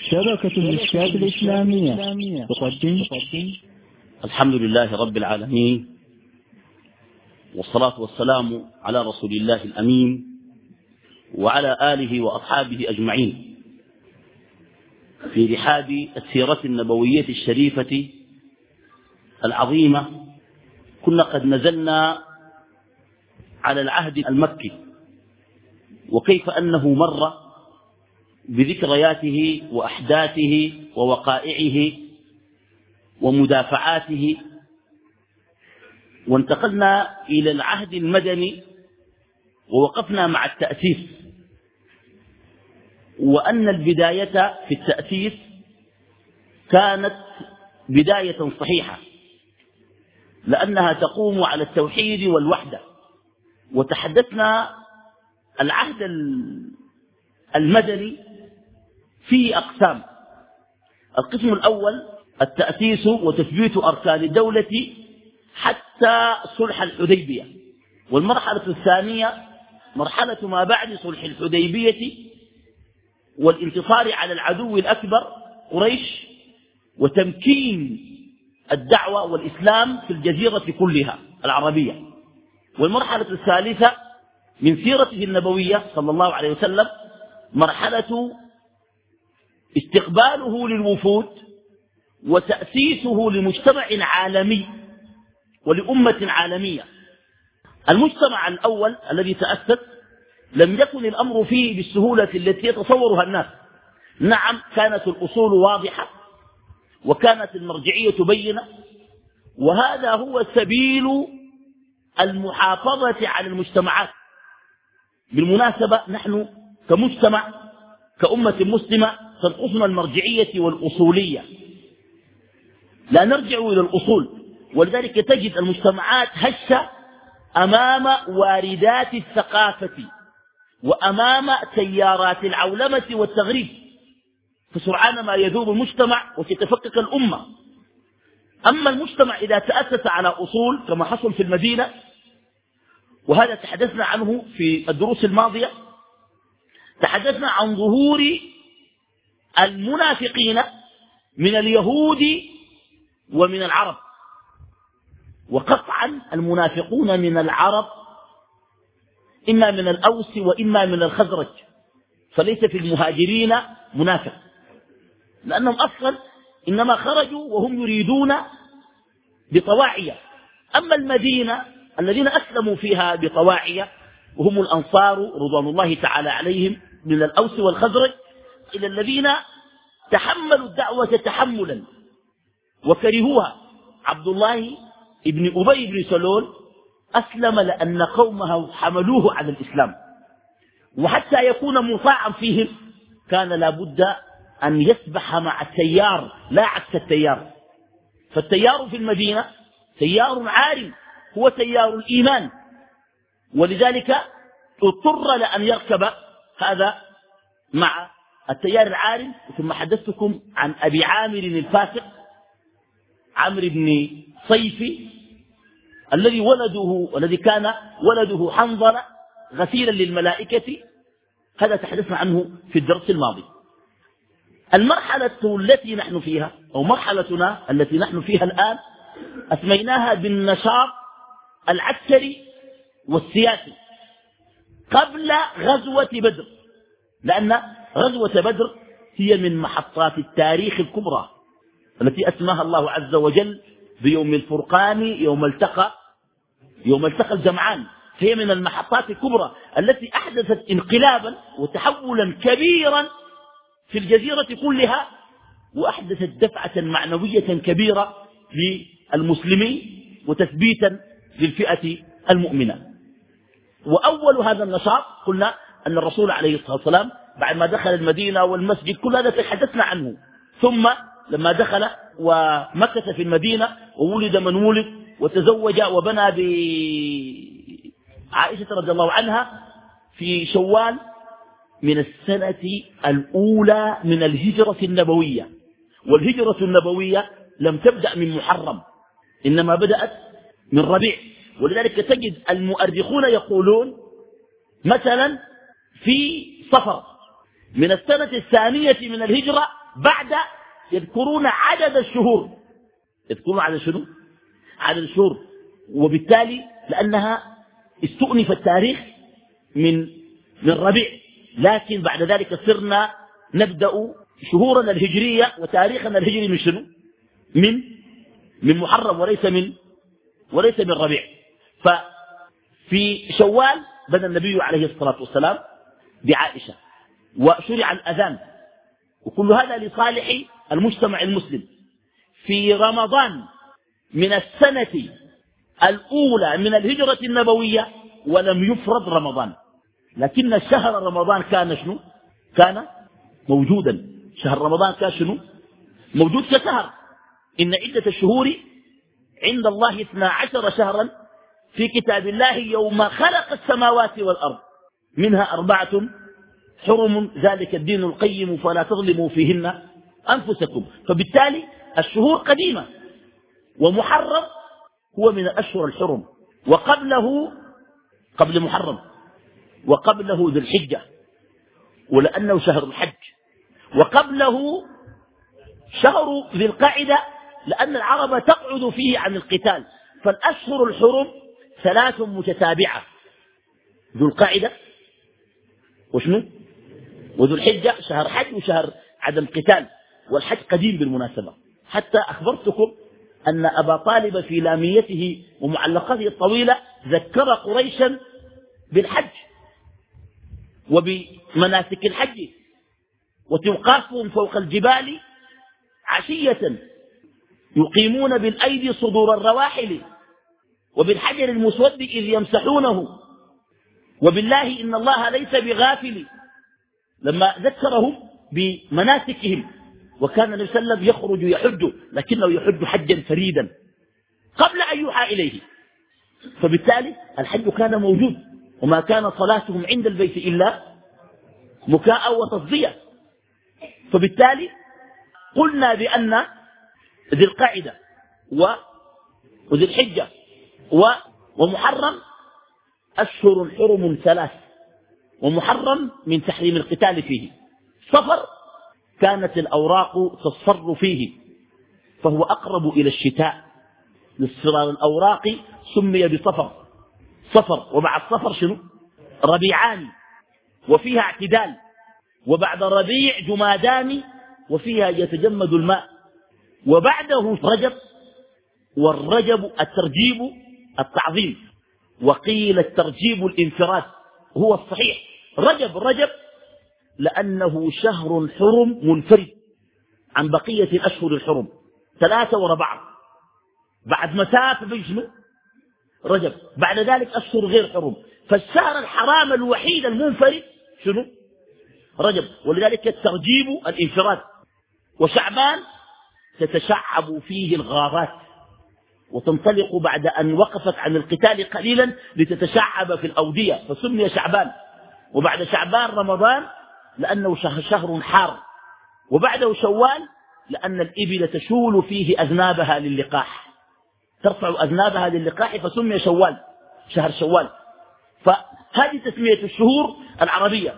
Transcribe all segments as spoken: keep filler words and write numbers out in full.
شبكة المشكات الإسلامية تقدم. الحمد لله رب العالمين، والصلاة والسلام على رسول الله الأمين وعلى آله وأصحابه أجمعين في رحاب السيرة النبوية الشريفة العظيمة. كنا قد نزلنا على العهد المكي وكيف أنه مر بذكرياته وأحداثه ووقائعه ومدافعاته، وانتقلنا إلى العهد المدني ووقفنا مع التأسيس، وأن البداية في التأسيس كانت بداية صحيحة لأنها تقوم على التوحيد والوحدة. وتحدثنا العهد المدني فيه أقسام. القسم الأول التأسيس وتثبيت أركان الدولة حتى صلح الحديبية، والمرحلة الثانية مرحلة ما بعد صلح الحديبية والانتصار على العدو الأكبر قريش وتمكين الدعوة والإسلام في الجزيرة كلها العربية. والمرحلة الثالثة من سيرته النبوية صلى الله عليه وسلم مرحلة استقباله للوفود وتأسيسه لمجتمع عالمي ولأمة عالمية. المجتمع الأول الذي تأسس لم يكن الأمر فيه بالسهولة التي يتصورها الناس. نعم، كانت الأصول واضحة وكانت المرجعية بينة، وهذا هو سبيل المحافظة على المجتمعات. بالمناسبة نحن كمجتمع كأمة مسلمة تنقصنا المرجعية والأصولية، لا نرجع إلى الأصول، ولذلك تجد المجتمعات هشة أمام واردات الثقافة وأمام تيارات العولمة والتغريب، فسرعان ما يذوب المجتمع وتتفكك الأمة. أما المجتمع إذا تأسس على أصول كما حصل في المدينة، وهذا تحدثنا عنه في الدروس الماضية، تحدثنا عن ظهور المنافقين من اليهود ومن العرب، وقطعا المنافقون من العرب إما من الأوس وإما من الخزرج، فليس في المهاجرين منافق، لأنهم أصلا إنما خرجوا وهم يريدون بطواعية. أما المدينة الذين أسلموا فيها بطواعية وهم الأنصار رضوان الله تعالى عليهم من الأوس والخزرج، إلى الذين تحملوا الدعوة تحملا وكرهوها. عبد الله ابن أبي بن سلول أسلم لأن قومه حملوه على الإسلام، وحتى يكون مطاعا فيهم كان لابد أن يسبح مع التيار لا عكس التيار. فالتيار في المدينة تيار عارم هو تيار الإيمان، ولذلك اضطر لأن يركب هذا مع التيار العارم. ثم حدثتكم عن أبي عامر الفاسق عمرو بن صيفي الذي ولده والذي كان ولده حنظلة غسيلا للملائكة، هذا تحدثنا عنه في الدرس الماضي. المرحلة التي نحن فيها أو مرحلتنا التي نحن فيها الآن أسميناها بالنشاط العسكري والسياسي قبل غزوة بدر، لأن غزوة بدر هي من محطات التاريخ الكبرى التي أسماها الله عز وجل بيوم الفرقان يوم التقى يوم التقى الجمعان. هي من المحطات الكبرى التي أحدثت انقلابا وتحولا كبيرا في الجزيرة كلها، وأحدثت دفعة معنوية كبيرة للمسلمين وتثبيتا للفئة المؤمنة. وأول هذا النشاط قلنا أن الرسول عليه الصلاة والسلام بعد ما دخل المدينة والمسجد كل هذا تحدثنا عنه، ثم لما دخل ومكث في المدينة وولد من ولد وتزوج وبنى بعائشة رضي الله عنها في شوال من السنة الأولى من الهجرة النبوية. والهجرة النبوية لم تبدأ من محرم، إنما بدأت من ربيع. ولذلك تجد المؤرخون يقولون مثلا في صفر من السنة الثانية من الهجرة بعد يذكرون عدد الشهور، يذكرون عدد شنو؟ عدد الشهور. وبالتالي لأنها استؤنف التاريخ من من ربيع، لكن بعد ذلك صرنا نبدأ شهورنا الهجرية وتاريخنا الهجري من شنو؟ من من محرم وليس من وليس من ربيع. ففي شوال بنى النبي عليه الصلاة والسلام بعائشة وشرع الأذان، وكل هذا لصالح المجتمع المسلم. في رمضان من السنة الأولى من الهجرة النبوية ولم يفرض رمضان، لكن شهر رمضان كان شنو؟ كان موجودا. شهر رمضان كان شنو؟ موجود كشهر. إن عدة الشهور عند الله اثنا عشر شهرا في كتاب الله يوم خلق السماوات والأرض منها أربعة حرم ذلك الدين القيم فلا تظلموا فيهن أنفسكم. فبالتالي الشهور قديمة، ومحرم هو من الأشهر الحرم، وقبله قبل محرم وقبله ذو الحجة ولأنه شهر الحج، وقبله شهر ذي القعدة لأن العرب تقعد فيه عن القتال. فالأشهر الحرم ثلاث متتابعة، ذو القعدة وشنو وذو الحجة، شهر حج وشهر عدم قتال. والحج قديم بالمناسبة، حتى أخبرتكم أن أبا طالب في لاميته ومعلقاته الطويلة ذكر قريشا بالحج وبمناسك الحج وتوقافهم فوق الجبال عشية يقيمون بالأيدي صدور الرواحل وبالحجر المسود إذ يمسحونه وبالله إن الله ليس بغافل، لما ذكرهم بمناسكهم. وكان النبي صلى الله عليه وسلم يخرج يحج، لكنه يحج حجا فريدا قبل أن يوحى إليه. فبالتالي الحج كان موجود، وما كان صلاتهم عند البيت إلا مكاء وتصدية. فبالتالي قلنا بأن ذي القعدة وذي الحجة ومحرم أشهر حرم ثلاث، ومحرم من تحريم القتال فيه. صفر كانت الأوراق تصفر فيه فهو أقرب إلى الشتاء، لاصفرار الأوراق سمي بصفر. صفر ومع الصفر شنو؟ ربيعان وفيها اعتدال، وبعد ربيع جمادان وفيها يتجمد الماء، وبعده رجب، والرجب الترجيب التعظيم، وقيل الترجيب الانفراد هو الصحيح. رجب رجب لأنه شهر حرم منفرد عن بقية الأشهر الحرم، ثلاثة ورا بعض، بعد مسافة بيشنو رجب، بعد ذلك أشهر غير حرم. فالشهر الحرام الوحيد المنفرد شنو؟ رجب، ولذلك الترجيب الانفراد. وشعبان تتشعب فيه الغارات وتنطلق بعد أن وقفت عن القتال قليلا لتتشعب في الأودية فسمي شعبان. وبعد شعبان رمضان لأنه شهر حار، وبعده شوال لأن الإبل تشول فيه أذنابها للقاح، ترفع أذنابها للقاح فسمي شوال، شهر شوال. فهذه تسمية الشهور العربية.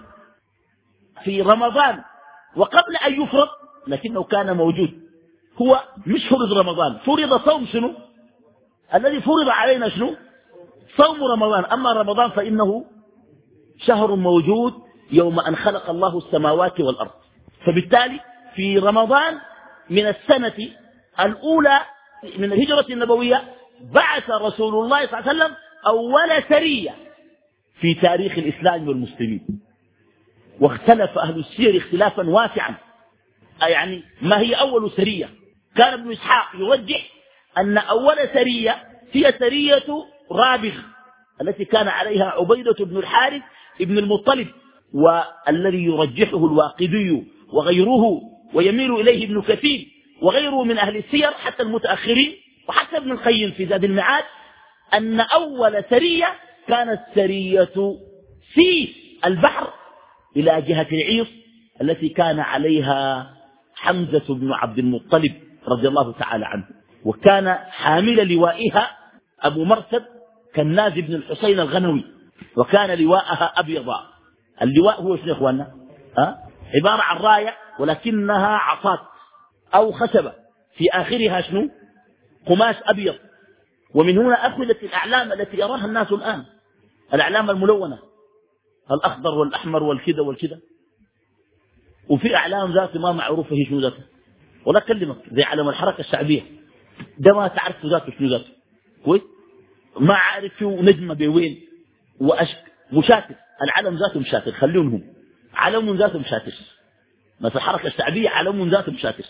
في رمضان وقبل أن يفرض لكنه كان موجود، هو مش فرض رمضان، فرض صوم شنو؟ الذي فرض علينا شنو؟ صوم رمضان. أما رمضان فإنه شهر موجود يوم أن خلق الله السماوات والأرض. فبالتالي في رمضان من السنة الأولى من الهجرة النبوية بعث رسول الله صلى الله عليه وسلم أول سرية في تاريخ الإسلام والمسلمين. واختلف أهل السير اختلافا واسعا، يعني ما هي أول سرية؟ كان ابن إسحاق يرجح أن أول سرية هي سرية رابغ التي كان عليها عبيدة بن الحارث ابن المطلب، والذي يرجحه الواقدي وغيره ويميل إليه ابن كثير وغيره من أهل السير حتى المتأخرين وحتى ابن القيم في زاد المعاد، أن أول سرية كانت سرية سيف البحر إلى جهة العيص التي كان عليها حمزة بن عبد المطلب رضي الله تعالى عنه، وكان حامل لوائها أبو مرثد كناز بن الحسين الغنوي، وكان لواءها أبيضا. اللواء هو شنو يا إخواننا؟ أه؟ عبارة عن راية ولكنها عصات أو خشبة في آخرها شنو؟ قماش أبيض. ومن هنا أخذت الأعلام التي يراها الناس الآن، الأعلام الملونة، الأخضر والأحمر والكذا والكذا. وفي أعلام ذات ما معروفة هي شنو ذاتها، ولا أكلمك زي علم الحركة الشعبية ده ما تعرف ذاته شنو ذاته، كويس؟ ما عارف فيه نجمة بوين وأشك مشاتت. العلم ذاته مشاتت، خلونهم علم ذاته مشاتت. مثل الحركة الشعبية علم ذاته مشاتت.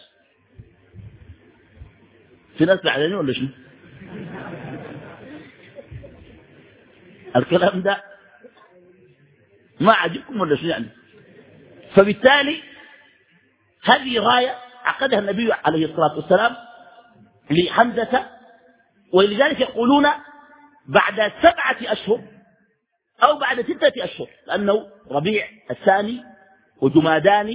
في ناس زعلانين ولا شنو؟ الكلام ده ما عجبكم ولا شنو يعني؟ فبالتالي هذه راية عقدها النبي عليه الصلاة والسلام لحمزة. ولذلك يقولون بعد سبعة أشهر أو بعد ستة أشهر، لأنه ربيع الثاني وجمادان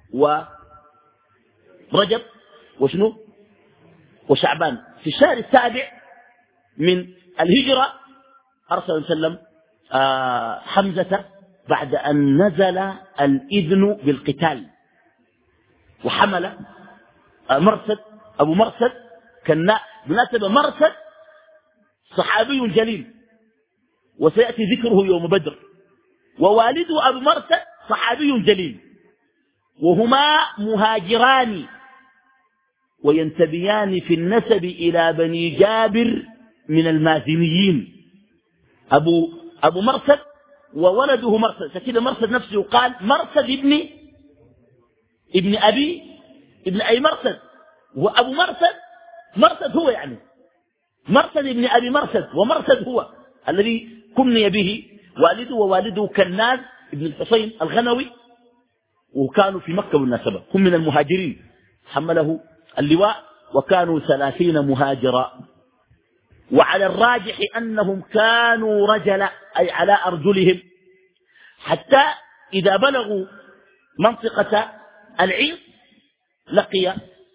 ورجب وشنو وشعبان، في الشهر السابع من الهجرة أرسل الله عليه وسلم آه حمزة بعد أن نزل الإذن بالقتال. وحمل آه مرسد أبو مرسد، كان بمناسبة مرسد صحابي جليل وسيأتي ذكره يوم بدر، ووالده أبو مرسد صحابي جليل، وهما مهاجران وينتبيان في النسب إلى بني جابر من المازنيين. أبو, أبو مرسد وولده مرسد، فكذا مرسد نفسه قال مرسد ابن ابن أبي ابن أي مرسد، وأبو مرسد مرسد هو يعني مرسد ابن أبي مرسد، ومرسد هو الذي كني به والده، ووالده كناز ابن الحسين الغنوي، وكانوا في مكة بالمناسبة، هم من المهاجرين، حمله اللواء وكانوا ثلاثين مهاجرا. وعلى الراجح أنهم كانوا رجلا أي على أرجلهم، حتى إذا بلغوا منطقة العير لقي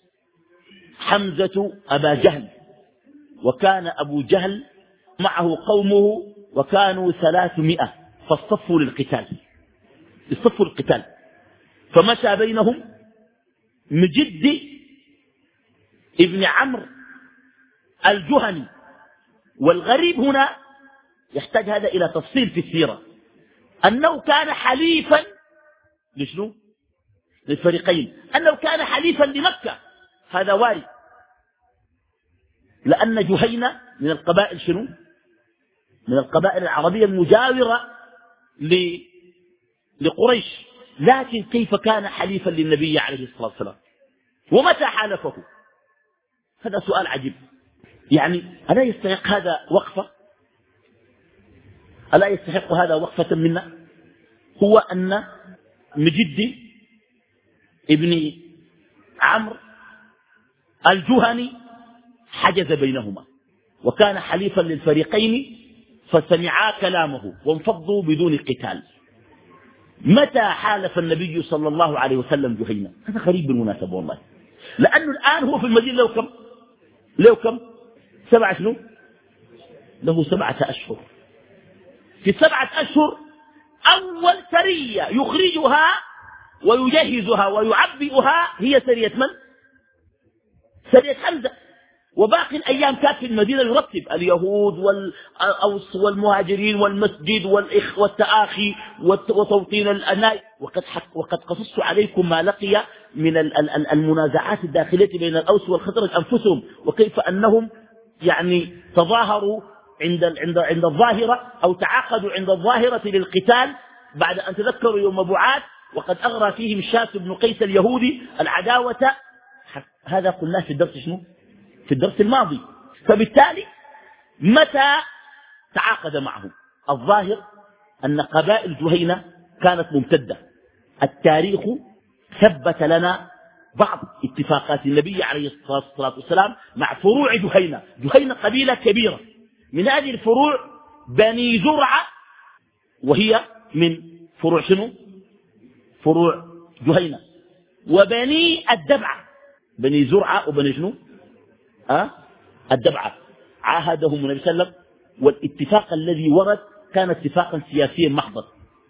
حمزة أبا جهل، وكان أبو جهل معه قومه وكانوا ثلاثمائة، فاصطفوا للقتال اصطفوا للقتال. فمشى بينهم مجد ابن عمرو الجهني. والغريب هنا يحتاج هذا إلى تفصيل في السيرة، أنه كان حليفا لشنو؟ للفريقين، أنه كان حليفا لمكة، هذا وارد، لأن جهينة من القبائل شنو؟ من القبائل العربية المجاورة لقريش. لكن كيف كان حليفا للنبي عليه الصلاة والسلام؟ ومتى حالفه؟ هذا سؤال عجيب. يعني ألا يستحق هذا وقفة؟ ألا يستحق هذا وقفة منا؟ هو أن مجد ابن عمرو الجهني حجز بينهما، وكان حليفا للفريقين، فسمعا كلامه وانفضوا بدون قتال. متى حالف النبي صلى الله عليه وسلم جهينة؟ هذا غريب بالمناسبة والله، لأنه الآن هو في المدينة له كم؟ له كم؟ سبعة شنو؟ له سبعة أشهر. في السبعة أشهر أول سرية يخرجها ويجهزها ويعبئها هي سرية من؟ سرية حمزة. وباقي الأيام كانت في المدينة يرتب اليهود والأوس والمهاجرين والمسجد والإخ والتآخي وتوطين الأناء. وقد, وقد قصصت عليكم ما لقي من المنازعات الداخلية بين الأوس والخزرج أنفسهم، وكيف أنهم يعني تظاهروا عند عند عند الظاهرة أو تعاقدوا عند الظاهرة للقتال بعد أن تذكروا يوم بعاث، وقد أغرى فيهم الشاس بن قيس اليهودي العداوة. هذا قلناه في الدرس شنو؟ في الدرس الماضي. فبالتالي متى تعاقد معه؟ الظاهر أن قبائل جهينة كانت ممتدة. التاريخ ثبت لنا بعض اتفاقات النبي عليه الصلاة والسلام مع فروع جهينة. جهينة قبيلة كبيرة، من هذه الفروع بني زرعة، وهي من فروع شنو؟ فروع جهينة. وبني الدبعة، بني زرعة وبني شنو؟ أه؟ الدبعة. عاهدهم النبي صلى الله عليه وسلم، والاتفاق الذي ورد كان اتفاقا سياسيا محضا.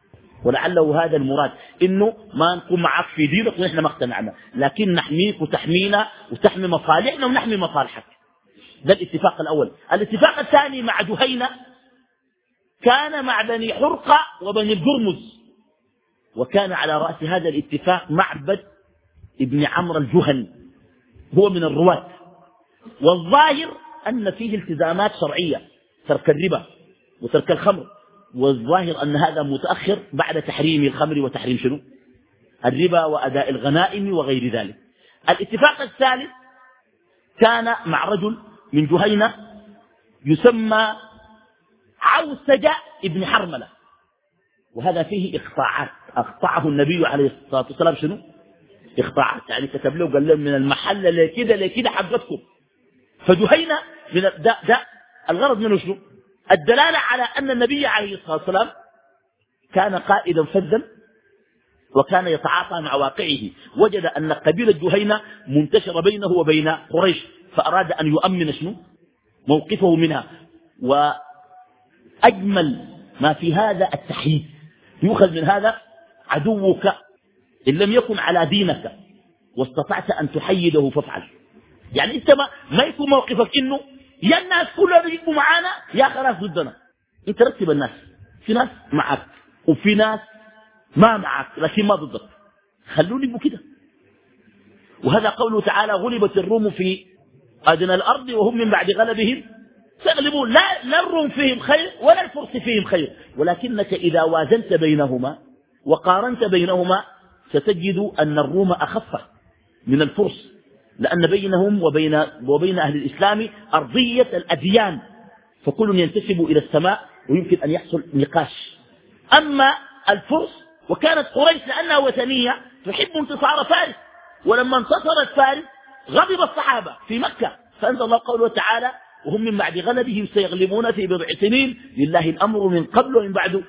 ولعله هذا المراد، إنه ما نكون معك في دينك ونحن ما اقتنعنا، لكن نحميك وتحمينا وتحمي مصالحنا ونحمي مصالحك. ده الاتفاق الأول. الاتفاق الثاني مع جهينة كان مع بني حرقة وبني الجرمز، وكان على رأس هذا الاتفاق معبد ابن عمرو الجهني، هو من الرواة، والظاهر أن فيه التزامات شرعية، ترك الربا وترك الخمر، والظاهر أن هذا متأخر بعد تحريم الخمر وتحريم شنو الربا وأداء الغنائم وغير ذلك. الاتفاق الثالث كان مع رجل من جهينة يسمى عوسجة ابن حرملة، وهذا فيه إقطاعات أقطعه النبي عليه الصلاة والسلام شنو إقطاعات، يعني كتب له قال لهم من المحل لكده لكده حقتكم. فجهينة من ده, ده الغرض منه شنو؟ الدلالة على أن النبي عليه الصلاة والسلام كان قائدا فذا وكان يتعاطى مع واقعه، وجد أن قبيلة جهينة منتشرة بينه وبين قريش، فأراد أن يؤمن شنو موقفه منها. وأجمل ما في هذا التحييد، يؤخذ من هذا عدوك إن لم يكن على دينك واستطعت أن تحيده فافعل. يعني انت ما, ما يكون موقفك انه يا الناس كلها بيجوا معانا يا خلاص ضدنا. انت رتب الناس، في ناس معك وفي ناس ما معك لكن ما ضدك، خلوني يبقوا كده. وهذا قوله تعالى غلبت الروم في أدنى الأرض وهم من بعد غلبهم سيغلبون. لا, لا الروم فيهم خير ولا الفرس فيهم خير، ولكنك إذا وازنت بينهما وقارنت بينهما ستجد أن الروم أخف من الفرس، لأن بينهم وبين, وبين أهل الإسلام أرضية الأديان، فكل ينتسب إلى السماء ويمكن أن يحصل نقاش. أما الفرس وكانت قريش لأنها وثنية تحب انتصار فارس، ولما انتصرت فارس غضب الصحابة في مكة، فأنزل الله قوله تعالى وهم من بعد غلبهم سيغلبون في بضع سنين لله الأمر من قبل ومن بعد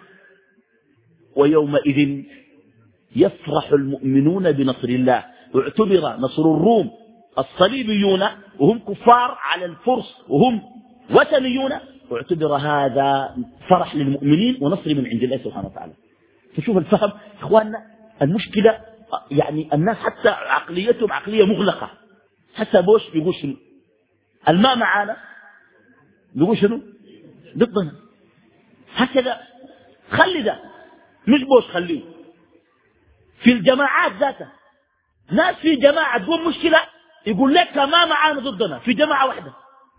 ويومئذ يفرح المؤمنون بنصر الله. اعتبر نصر الروم الصليبيون وهم كفار على الفرس وهم وثنيون، واعتبر هذا فرح للمؤمنين ونصر من عند الله سبحانه وتعالى. فشوف الفهم إخواننا، المشكلة يعني الناس حتى عقليتهم عقلية مغلقة. حتى بوش بيقول شنو الماء معانا بيقول شنو ضدنا، هكذا خلي ده مش بوش خليه. في الجماعات ذاتها ناس في جماعة تقول مشكلة يقول لك ما معانا ضدنا في جماعة واحدة.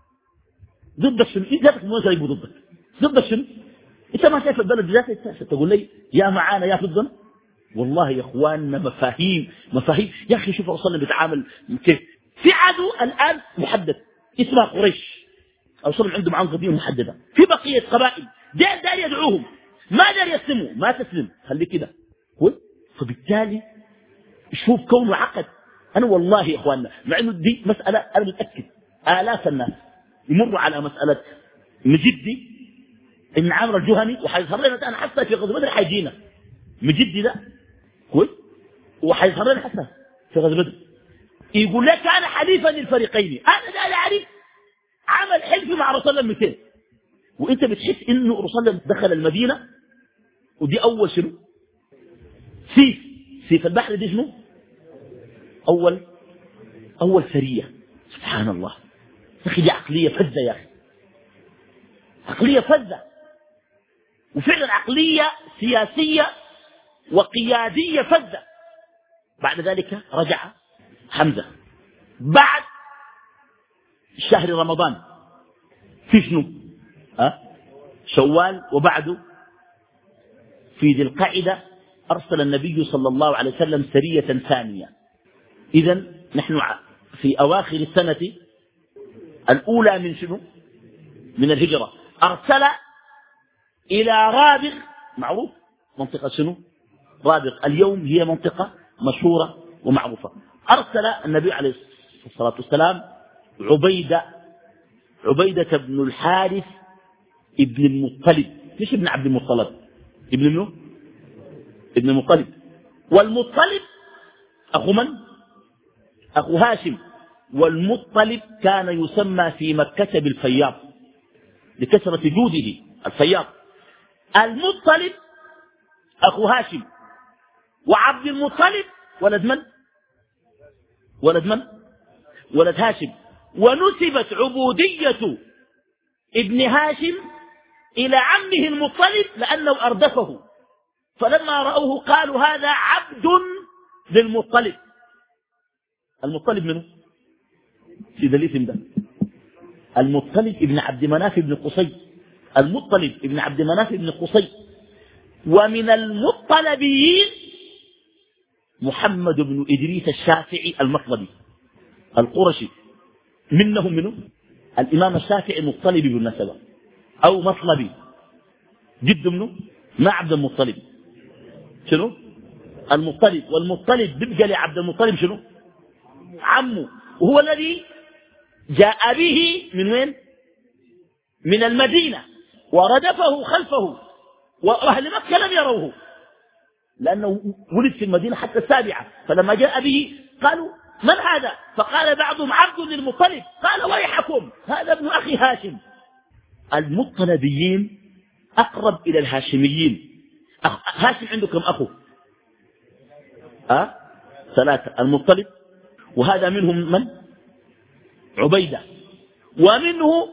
ضدك شنو؟ انت ذاتك مو يبقوا ضدك. ضدك شنو؟ انت ما شايف البلد ذاتك تقول لي يا معانا يا ضدنا؟ والله يا اخواننا مفاهيم مفاهيم. يا اخي شوف الرسول بيتعامل كيف. في عدو الان محدد اسمها قريش، او صار عنده معهم قضيه محدده، في بقيه قبائل دار دار يدعوهم ما دار يسلموا، ما تسلم خليك كده. فبالتالي شوف كونه عقد. انا والله يا اخواننا مع انه دي مساله انا متاكد الاف الناس يمروا على مساله مجدي ابن عمرو الجهني، وحيظهر لنا انا حتى في غزوه بدر حيجينا مجدي ده كويس، وحيظهر لنا حتى في غزوه بدر يقول لك انا حليفا للفريقين. انا ده انا عارف عمل حلف مع رسول الله مئتين، وانت بتحس انه رسول الله دخل المدينه ودي اول شنو سيف سيف البحر دي شنو اول اول سريه. سبحان الله يا اخي، دي عقليه فذه يا اخي، عقليه فذه، وفعلا عقليه سياسيه وقياديه فذه. بعد ذلك رجع حمزه بعد شهر رمضان في شنو أه؟ شوال، وبعده في ذي القعدة أرسل النبي صلى الله عليه وسلم سرية ثانية. إذن نحن في أواخر السنة الأولى من شنو من الهجرة. أرسل إلى رابغ، معروف منطقة شنو رابغ اليوم هي منطقة مشهورة ومعروفة. أرسل النبي عليه الصلاة والسلام عبيدة عبيدة بن الحارث ابن المطلب، مش ابن عبد المطلب، ابن منه ابن المطلب. والمطلب أخو من؟ أخو هاشم. والمطلب كان يسمى في مكة بالفياض لكثرة جوده الفياض. المطلب أخو هاشم. وعبد المطلب ولد من؟ ولد من؟ ولد هاشم. ونسبت عبودية ابن هاشم إلى عمه المطلب لأنه أردفه، فلما رأوه قالوا هذا عبد للمطلب. المطلب منه؟ سيد الاسم ده المطلب ابن عبد مناف ابن قصي. المطلب ابن عبد مناف ابن قصي. ومن المطلبيين محمد بن إدريس الشافعي المطلبي القرشي. منهم منه الإمام الشافعي مطلبي بالنسبة أو مطلبي، جد منه ما عبد المطلب. شنو؟ المطلب. والمطلب بيبقى لعبد المطلب شنو؟ عمه. وهو الذي جاء به من وين؟ من المدينة وردفه خلفه، وأهل مكة لم يروه لأنه ولد في المدينة حتى السابعة. فلما جاء به قالوا من هذا؟ فقال بعضهم عبد للمطلب. قال ويحكم هذا ابن أخي هاشم. المطلبيين أقرب إلى الهاشميين. هاشم عنده كم أخو؟ أه؟ ثلاثة. المطلب وهذا منهم من؟ عبيدة. ومنه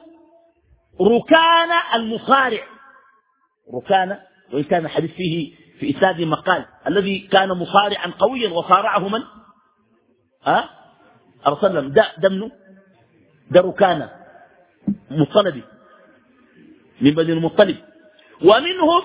ركان المصارع. ركان وإن كان الحديث فيه في إسناد مقال الذي كان مصارعا قويا وصارعه من؟ أه؟ أرسلم ده دمنه ده ركان مطلبي من بني المطلب. ومنهم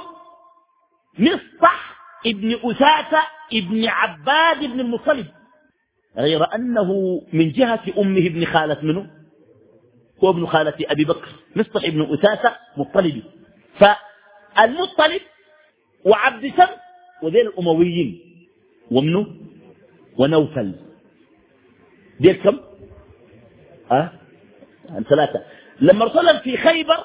مصطح ابن أساسة ابن عباد ابن المطلب، غير أنه من جهة أمه ابن خالة منه هو ابن خالة أبي بكر. مصطح ابن أساسة مطلبي. فالمطلب وعبد شمس وذيل الأمويين ومنه ونوفل. ديل كم؟ أه؟ ثلاثة. لما ارسلهم في خيبر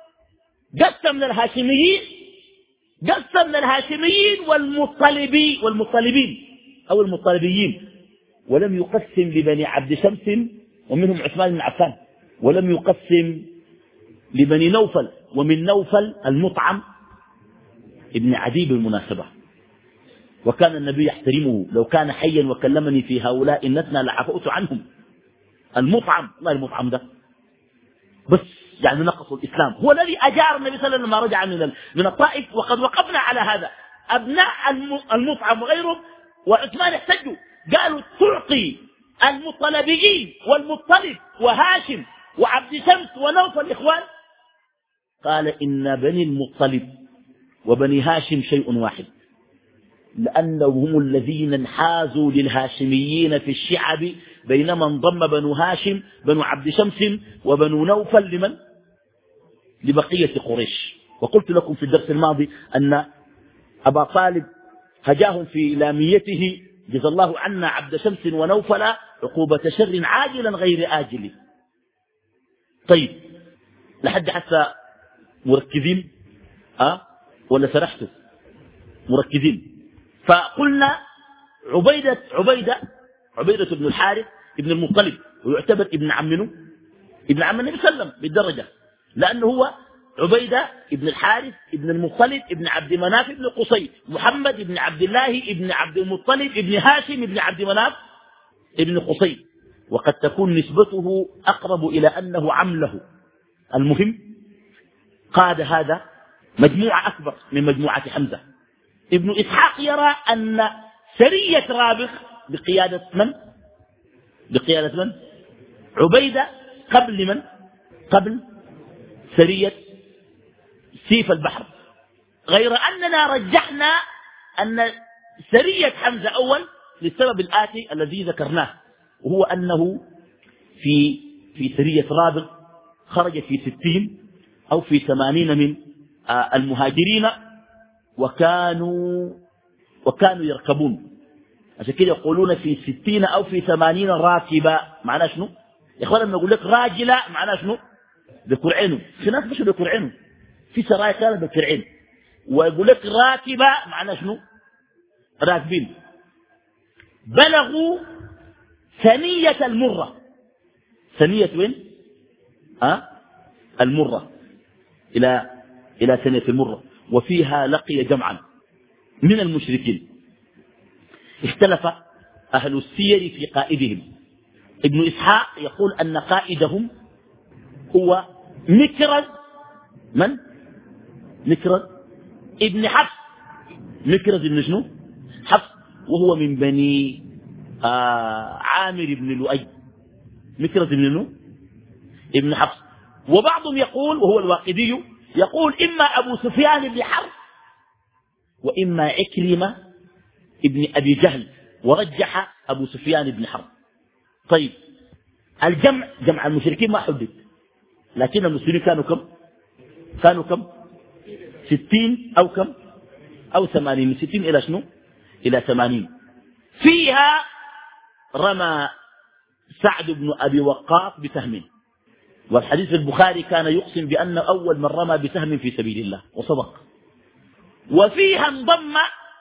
قسم من الهاشميين قسم من الهاشميين والمطلبي والمطلبين أو المطلبيين، ولم يقسم لبني عبد شمس ومنهم عثمان بن عفان، ولم يقسم لبني نوفل ومن نوفل المطعم ابن عدي بالمناسبة. وكان النبي يحترمه، لو كان حيا وكلمني في هؤلاء النتنى لعفوت عنهم. المطعم، ما المطعم ده بس يعني نقص الإسلام، هو الذي أجار النبي صلى الله عليه وسلم لما رجع من من الطائف. وقد وقفنا على هذا. أبناء المطعم وغيرهم وعثمان احتجوا قالوا تعطي المطلبيين والمطلب وهاشم وعبد شمس ونوفل إخوان؟ قال إن بني المطلب وبني هاشم شيء واحد، لأنهم هم الذين انحازوا للهاشميين في الشعب، بينما انضم بنو هاشم بنو عبد شمس وبنو نوفل لمن؟ لبقية قريش. وقلت لكم في الدرس الماضي أن أبا طالب هجاهم في لاميته جزا الله عنا عبد شمس ونوفل عقوبة شر عاجلا غير آجل. طيب لحد حتى مركزين أه؟ ولا سرحتوا؟ مركزين. فقلنا عبيدة عبيدة عبيدة بن الحارث ابن المطلب، ويعتبر ابن عم منه؟ ابن عم النبي صلى الله عليه وسلم بالدرجة، لأنه هو عبيدة ابن الحارث ابن المطلب ابن عبد مناف ابن قصي. محمد ابن عبد الله ابن عبد المطلب ابن هاشم ابن عبد مناف ابن قصي. وقد تكون نسبته أقرب إلى أنه عمله. المهم قاد هذا مجموعة أكبر من مجموعة حمزة. ابن إسحاق يرى أن سرية رابغ بقيادة من؟ بقيادة من؟ عبيدة قبل من؟ قبل سرية سيف البحر، غير أننا رجحنا أن سرية حمزة أول للسبب الآتي الذي ذكرناه، وهو أنه في في سرية رابغ خرج في ستين أو في ثمانين من المهاجرين، وكانوا وكانوا يركبون. عشان كده يقولون في ستين أو في ثمانين راكبة. معناه شنو يا إخوان؟ لما يقول لك راجلة معناه شنو؟ بكرعينه. في ناس مش بكرعينه، في سرايا كانت بكرعين. ويقول لك راكبة معناه شنو؟ راكبين. بلغوا ثنية المرة. ثنية وين؟ أه؟ المرة، إلى إلى ثنية المرة، وفيها لقي جمعا. من المشركين. اختلف أهل السير في قائدهم. ابن إسحاق يقول أن قائدهم هو مكرز. من؟ مكرز ابن حفص. مكرز ابن شنو؟ حفص، وهو من بني آه عامر بن لؤي. مكرز ابن نو ابن حفص. وبعضهم يقول، وهو الواقدي، يقول إما أبو سفيان بن حرب وإما عكرمة ابن أبي جهل، ورجح أبو سفيان بن حرب. طيب الجمع، جمع المشركين ما حدد، لكن المسلمين كانوا كم؟ كانوا كم؟ ستين أو كم؟ أو ثمانين. من ستين إلى شنو؟ إلى ثمانين. فيها رمى سعد بن أبي وقاص بسهم، والحديث البخاري كان يقسم بأن أول من رمى بسهم في سبيل الله، وصدق. وفيها انضم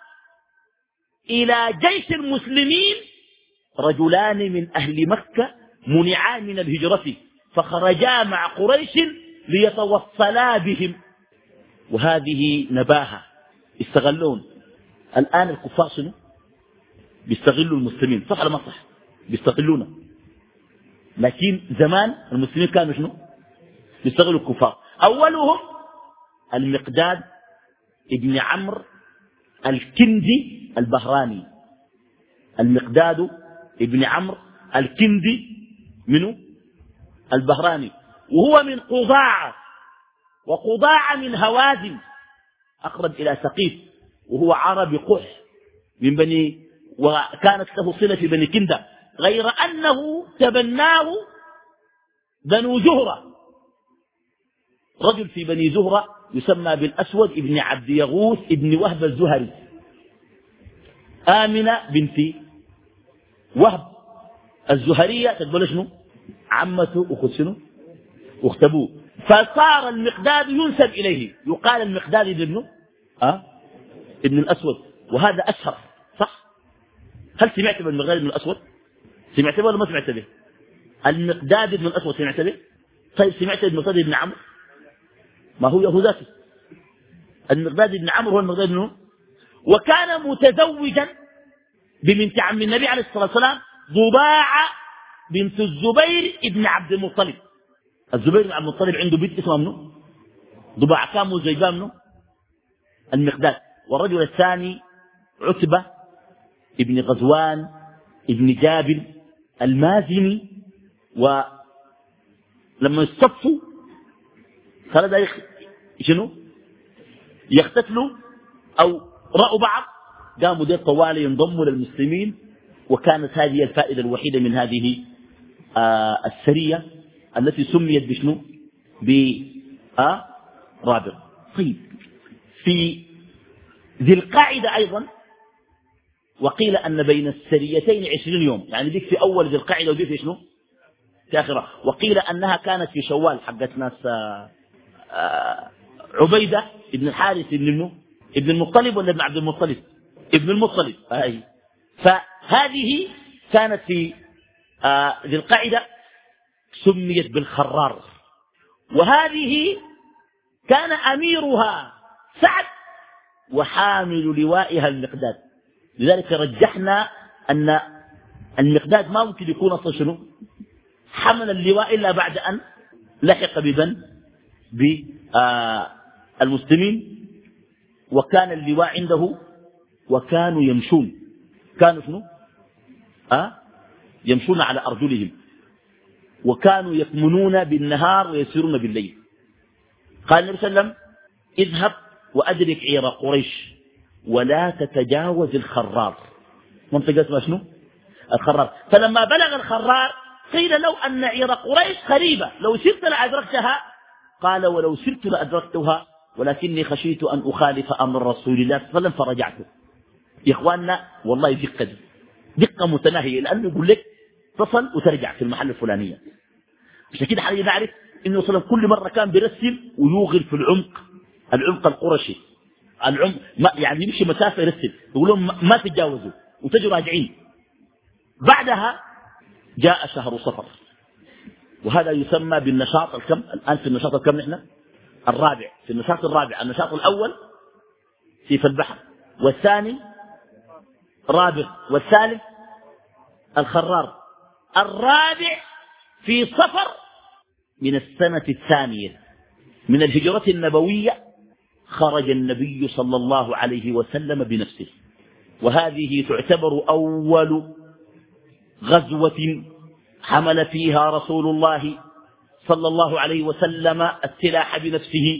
إلى جيش المسلمين رجلان من أهل مكة منعان من الهجرة، فخرجا مع قريش ليتوصلا بهم. وهذه نباهة استغلون. الآن الكفار شنو؟ بيستغلوا المسلمين، صح ولا ما صح؟ بيستغلونا. لكن زمان المسلمين كانوا شنو؟ بيستغلوا الكفار. أولهم المقداد ابن عمرو الكندي البهراني. المقداد ابن عمرو الكندي منه البهراني، وهو من قضاعة، وقضاعة من هوازن أقرب إلى سقيف، وهو عربي قح من بني، وكانت له صلة في بني كندة، غير أنه تبناه بنو زهرة. رجل في بني زهرة يسمى بالأسود ابن عبد يغوث ابن وهب الزهري. آمنة بنت وهب الزهرية تقبل شنو؟ عمته أخت شنو؟ أخت أبوه. فصار المقداد ينسب إليه، يقال المقداد ابن أه؟ ابن الأسود، وهذا أشهر، صح؟ هل سمعت بالمقداد ابن الأسود؟ سمعت به ولا ما سمعت به؟ المقداد ابن الأسود سمعت به؟ طيب سمعت المقداد ابن عمرو؟ ما هو يهوداتي. المقداد ابن عمرو هو المقداد ابن، وكان متزوجا ببنت عم النبي عليه الصلاة والسلام ضباعة بنت الزبير ابن عبد المطلب. الزبير بن عبد المطلب عنده بنت اسمها منه ضباعة، كان مزيبان منه المقداد. والرجل الثاني عتبة ابن غزوان ابن جابر المازني. ولما يصطفوا خلدا يخ... شنو يختتلوا أو رأوا بعض، قاموا دير طوالي ينضموا للمسلمين. وكانت هذه الفائدة الوحيدة من هذه آه السرية التي سميت بشنو؟ برابر. طيب في ذي القاعدة أيضا، وقيل أن بين السريتين عشرين يوم، يعني ديك في أول ذي القاعدة وديك في شنو؟ في آخرة. وقيل أنها كانت في شوال حقت ناس آه آه عبيدة ابن الحارث ابن منه؟ ابن المطلب ولا ابن عبد المطلب؟ ابن المطلب. هاي. فهذه كانت في آه ذي القاعدة، سميت بالخرار. وهذه كان أميرها سعد وحامل لوائها المقداد. لذلك رجحنا أن المقداد ما ممكن يكون أصلا شنو؟ حمل اللواء إلا بعد أن لحق ببن بالمسلمين، وكان اللواء عنده، وكانوا يمشون، كانوا شنو؟ أه؟ يمشون على أرجلهم، وكانوا يكمنون بالنهار ويسيرون بالليل. قال النبي صلى الله عليه وسلم: اذهب وأدرك عير قريش ولا تتجاوز الخرار. منطقة اسمها شنو؟ الخرار. فلما بلغ الخرار قيل له أن عير قريش قريبة، لو سرت لأدركتها. قال: ولو سرت لأدركتها ولكني خشيت أن أخالف أمر رسول الله صلى الله عليه وسلم فرجعت. يا إخواننا والله دقة دي دقة متناهية، لأنه يقول لك تصل وترجع في المحل الفلانية. عشان كده حاليا نعرف إنه صلى الله عليه وسلم كل مرة كان بيرسل ويوغل في العمق، العمق القرشي، العمق ما يعني يمشي مسافة يرسل، يقول لهم ما تتجاوزوا وتجوا راجعين. بعدها جاء شهر صفر، وهذا يسمى بالنشاط الكم. الآن في النشاط الكم نحن الرابع، في النشاط الرابع. النشاط الأول في في البحر، والثاني رابغ، والثالث الخرار. الرابع في صفر من السنة الثانية من الهجرة النبوية خرج النبي صلى الله عليه وسلم بنفسه، وهذه تعتبر أول غزوة حمل فيها رسول الله صلى الله عليه وسلم السلاح بنفسه،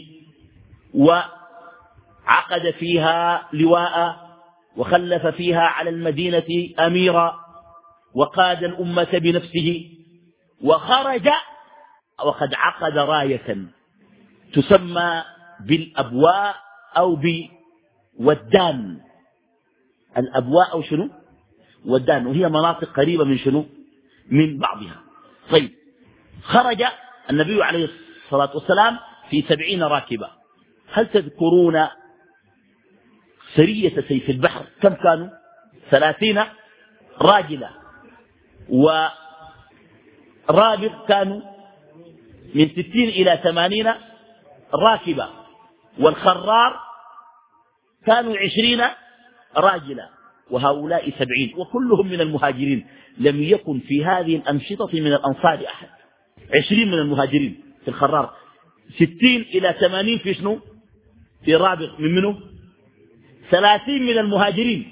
وعقد فيها لواء، وخلف فيها على المدينة أميرا، وقاد الأمة بنفسه، وخرج وقد عقد راية تسمى بالأبواء أو بودان. الأبواء أو شنو؟ ودان، وهي مناطق قريبة من شنو؟ من بعضها. طيب، خرج النبي عليه الصلاة والسلام في سبعين راكبة. هل تذكرون سرية سيف البحر كم كانوا؟ ثلاثين راجلة، ورابغ كانوا من ستين إلى ثمانين راكبة، والخرار كانوا عشرين راجلة، وهؤلاء سبعين، وكلهم من المهاجرين. لم يكن في هذه الأنشطة من الأنصار أحد. عشرين من المهاجرين في الخرار، ستين إلى ثمانين في شنو؟ في رابغ. من منه؟ ثلاثين من المهاجرين.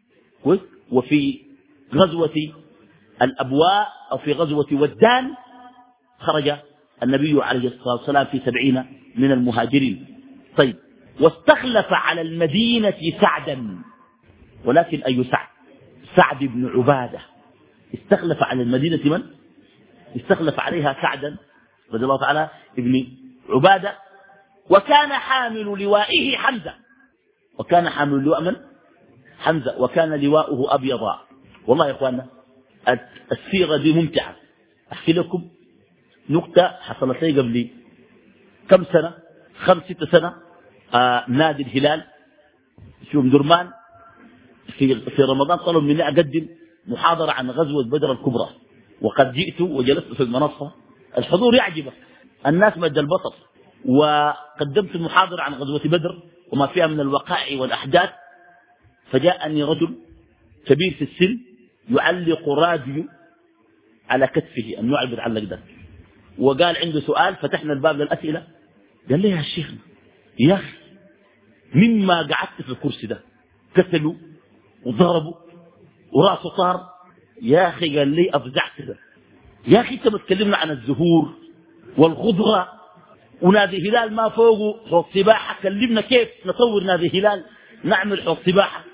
وفي غزوة الأبواء أو في غزوة ودان خرج النبي عليه الصلاة والسلام في سبعين من المهاجرين. طيب، واستخلف على المدينة سعدا، ولكن أي سعد؟ سعد بن عبادة. استخلف على المدينة من؟ استخلف عليها سعدا رضي الله تعالى ابن عبادة، وكان حامل لوائه حمزة. وكان حامل لواء من؟ حمزة، وكان لواؤه أبيضا. والله يا إخواننا السيرة دي ممتعة. أحكي لكم نكتة حصلت لي قبل كم سنة، خمس ست سنة. آه نادي الهلال في أم درمان في, في رمضان طلبوا مني أقدم محاضرة عن غزوة بدر الكبرى، وقد جئت وجلست في المنصة. الحضور يعجبك، الناس مد البطل. وقدمت محاضرة عن غزوة بدر وما فيها من الوقائع والأحداث. فجاءني رجل كبير في السن يعلق راديو على كتفه، النوع اللي بيتعلق ده، وقال عنده سؤال. فتحنا الباب للأسئلة. قال لي يا شيخ يا أخي مما قعدت في الكرسي ده قتلوا وضربوا وراسه طار يا أخي. قال لي أفزعت ده يا أخي. أنت بتكلمنا عن الزهور والخضرة ونادي هلال ما فوقه حوض سباحة. كلمنا كيف نطور نادي هلال نعمل حوض سباحة.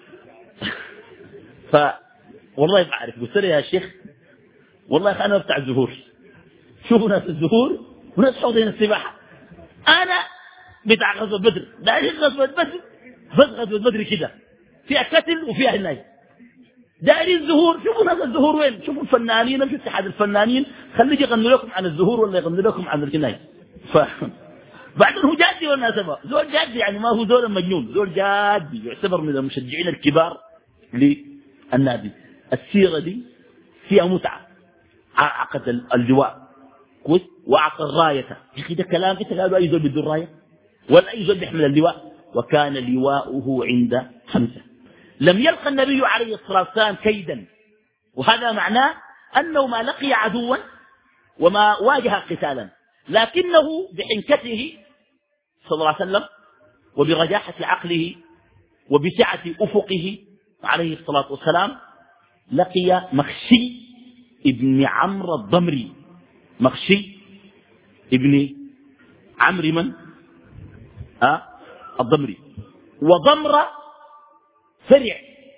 ف والله ما أعرف. قلت له يا شيخ والله أنا بتاع الزهور، شوفوا ناس الزهور وناس حوضين السباحة. أنا بتاع غزوة بدر، دايرين غزوة بدر، بس غزوة بدر كده فيها قتل وفيها هناي. دايرين الزهور، شوفوا ناس الزهور وين، شوفوا الفنانين في اتحاد الفنانين، خليه يغنوا لكم عن الزهور ولا يغنوا لكم عن الهناي. ف بعدين هو جادي والناسبة، زول جادي يعني ما هو زول مجنون، زول جادي يعتبر من المشجعين الكبار للنادي. السيرة دي فيها متعة. عقد اللواء كويس وعقد الراية. يا أخي ده كلام أنت قالوا أي زول بده الراية ولا أي زول بيحمل اللواء. وكان لواؤه عند حمزة. لم يلقى النبي عليه الصلاة والسلام كيدا، وهذا معناه أنه ما لقي عدوا وما واجه قتالا، لكنه بحنكته صلى الله عليه وسلم وبرجاحة عقله وبسعة أفقه عليه الصلاة والسلام لقي مخشي ابن عمرو الضمري. مخشي ابن عمرو من؟ أه؟ الضمري. وضمرة فرع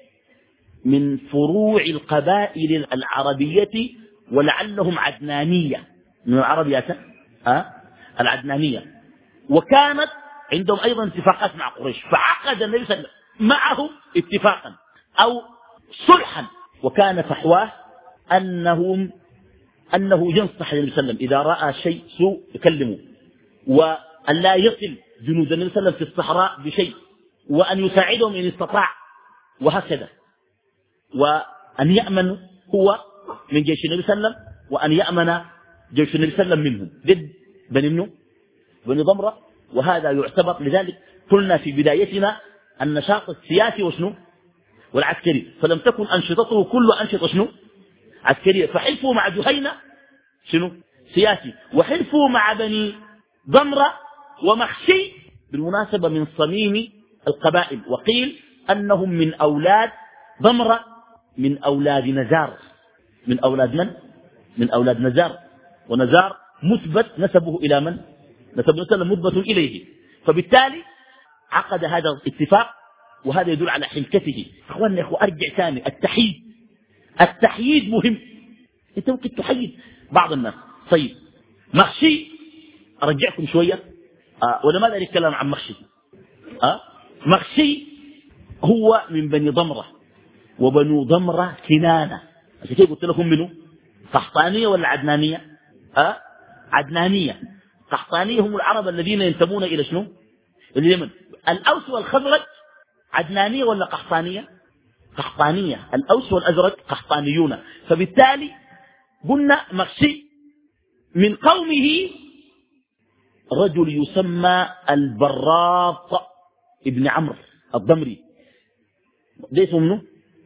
من فروع القبائل العربية، ولعلهم عدنانية من العربية أه؟ العدنانية. وكانت عندهم أيضا اتفاقات مع قريش، فعقد النبي صلى الله عليه وسلم معهم اتفاقا أو صلحا. وكان فحواه أنهم أنه ينصح النبي صلى الله عليه وسلم إذا رأى شيء سوء يكلمه، وأن لا يصل جنود النبي صلى الله عليه وسلم في الصحراء بشيء، وأن يساعدهم إن استطاع، وهكذا. وأن يأمن هو من جيش النبي صلى الله عليه وسلم، وأن يأمن جيش النبي صلى الله عليه وسلم منهم ضد بني منه بني ضمرة. وهذا يعتبر، لذلك قلنا في بدايتنا النشاط السياسي وشنو والعسكري، فلم تكن أنشطته كل أنشطة شنو عسكرية. فحلفوا مع جهينة شنو سياسي، وحلفوا مع بني ضمرة ومخشي بالمناسبة من صميم القبائل، وقيل أنهم من أولاد ضمرة من أولاد نزار. من أولاد من؟ من أولاد نزار، ونزار مثبت نسبه إلى من؟ نسب نسبه مثبت إليه. فبالتالي عقد هذا الاتفاق، وهذا يدل على حنكته. أخواننا يا أخو أرجع ثاني، التحييد التحييد مهم. أنت ممكن تحيد بعض الناس. طيب مخشي أرجعكم شوية آه ولا ماذا نتكلم عن مخشي؟ آه مخشي هو من بني ضمرة، وبنو ضمرة كنانة. عشان كده قلت لكم منه قحطانية ولا عدنانية؟ أه؟ عدنانية. قحطانية هم العرب الذين ينتمون إلى شنو؟ اليمن. الأوس والخزرج عدنانية ولا قحطانية؟ قحطانية. الأوس والأزرج قحطانيون. فبالتالي قلنا مخشي من قومه رجل يسمى البراط ابن عمرو الضمري. ده اسمه منه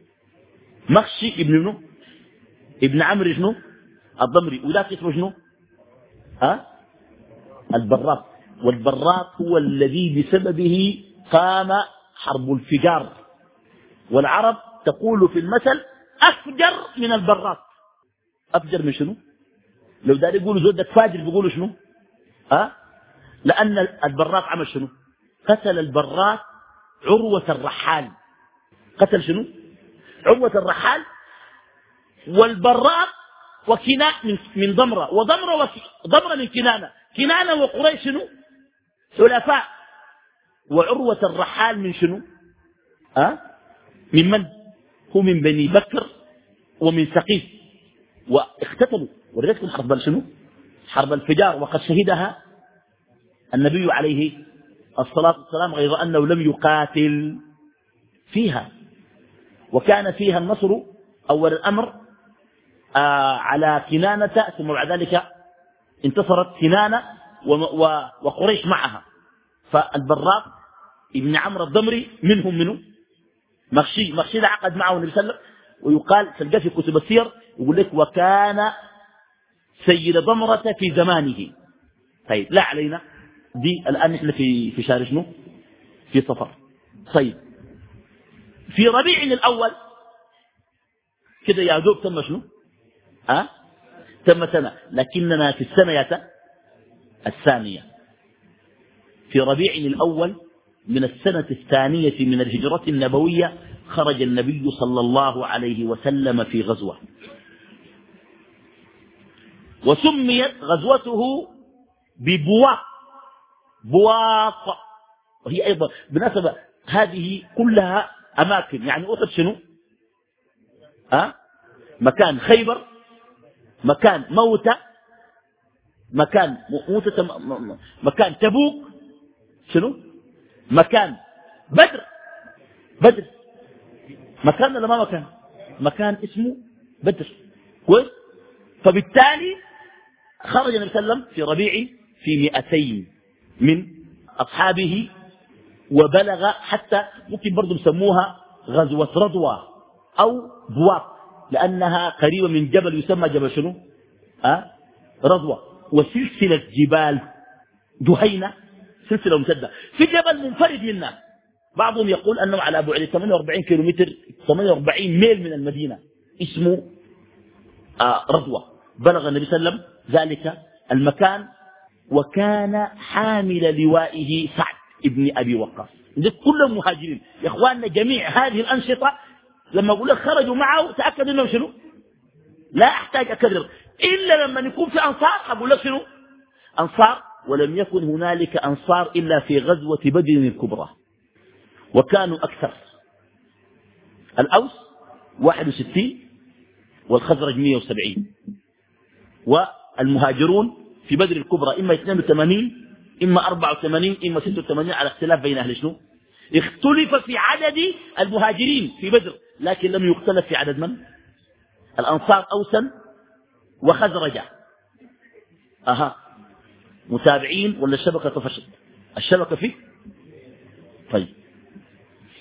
مخشي ابن منه ابن عمرو شنو الضمري، وذاك اسمه شنو أه؟ البراط. والبراط هو الذي بسببه قام حرب الفجار، والعرب تقول في المثل أفجر من البراط. أفجر من شنو؟ لو داري يقولوا زودك فاجر بيقولوا شنو أه؟ لأن البراط عمل شنو؟ قتل البراط عروة الرحال. قتل شنو؟ عروة الرحال. والبراط وكنان من, من ضمرة، وضمرة وك... ضمرة من كنانة. كنانة وقريش شنو؟ حلفاء. وعروة الرحال من شنو أه؟ من من؟ هو من بني بكر ومن ثقيف، واختتلوا. ورجلتكم حرب شنو؟ حرب الفجار، وقد شهدها النبي عليه الصلاة والسلام، غير أنه لم يقاتل فيها. وكان فيها النصر أول الأمر آه على كنانة، ثم بعد ذلك انتصرت كنانة وقريش معها. فالبراق ابن عمرو الضمري منهم منه مخشي. مخشي ده عقد معه النبي صلى الله عليه وسلم، ويقال تلقاه في كتب السير يقول لك وكان سيد ضمرة في زمانه. طيب لا علينا، دي الآن نحن في في شهر شنو؟ في صفر. طيب في ربيع الأول كده يا دوب تم شنو أه؟ تم سنة، لكننا في السنة الثانية. في ربيع الأول من السنة الثانية من الهجرة النبوية خرج النبي صلى الله عليه وسلم في غزوة، وسميت غزوته ببواق. بواق، وهي أيضا بالنسبة هذه كلها أماكن، يعني أخذ شنو أه؟ مكان خيبر، مكان موتى، مكان موتى، مكان تبوك، شنو مكان بدر. بدر مكان ولا ما مكان؟ مكان اسمه بدر. كويس. فبالتالي خرج النبي صلى الله عليه وسلم في ربيع في مئتين من أصحابه، وبلغ حتى ممكن برضو يسموها غزوة رضوى أو بواق، لأنها قريبة من جبل يسمى جبل شنو أه؟ رضوى. وسلسلة جبال جهينة سلسلة ممتدة في جبل منفرد منا، بعضهم يقول أنه على بعد ثمانية وأربعين كيلومتر، ثمانية وأربعين ميل من المدينة، اسمه آه رضوى. بلغ النبي صلى الله عليه وسلم ذلك المكان، وكان حامل لوائه سعد ابن أبي وقاص. كلهم مهاجرين يا إخواننا. جميع هذه الأنشطة لما أقول لك خرجوا معه تأكد أنهم شنو، لا أحتاج أكرر، إلا لما يكون في أنصار أقول لك شنو أنصار. ولم يكن هنالك أنصار إلا في غزوة بدر الكبرى، وكانوا أكثر. الأوس واحد وستين والخزرج مئة وسبعين، والمهاجرون في بدر الكبرى إما اثنين وثمانين إما أربعة وثمانين إما ستة وثمانين، على اختلاف بين أهل شنو. اختلف في عدد المهاجرين في بدر، لكن لم يختلف في عدد من؟ الأنصار أوسا وخزرجا. أها متابعين ولا الشبكة طفشت؟ الشبكة فيه. طيب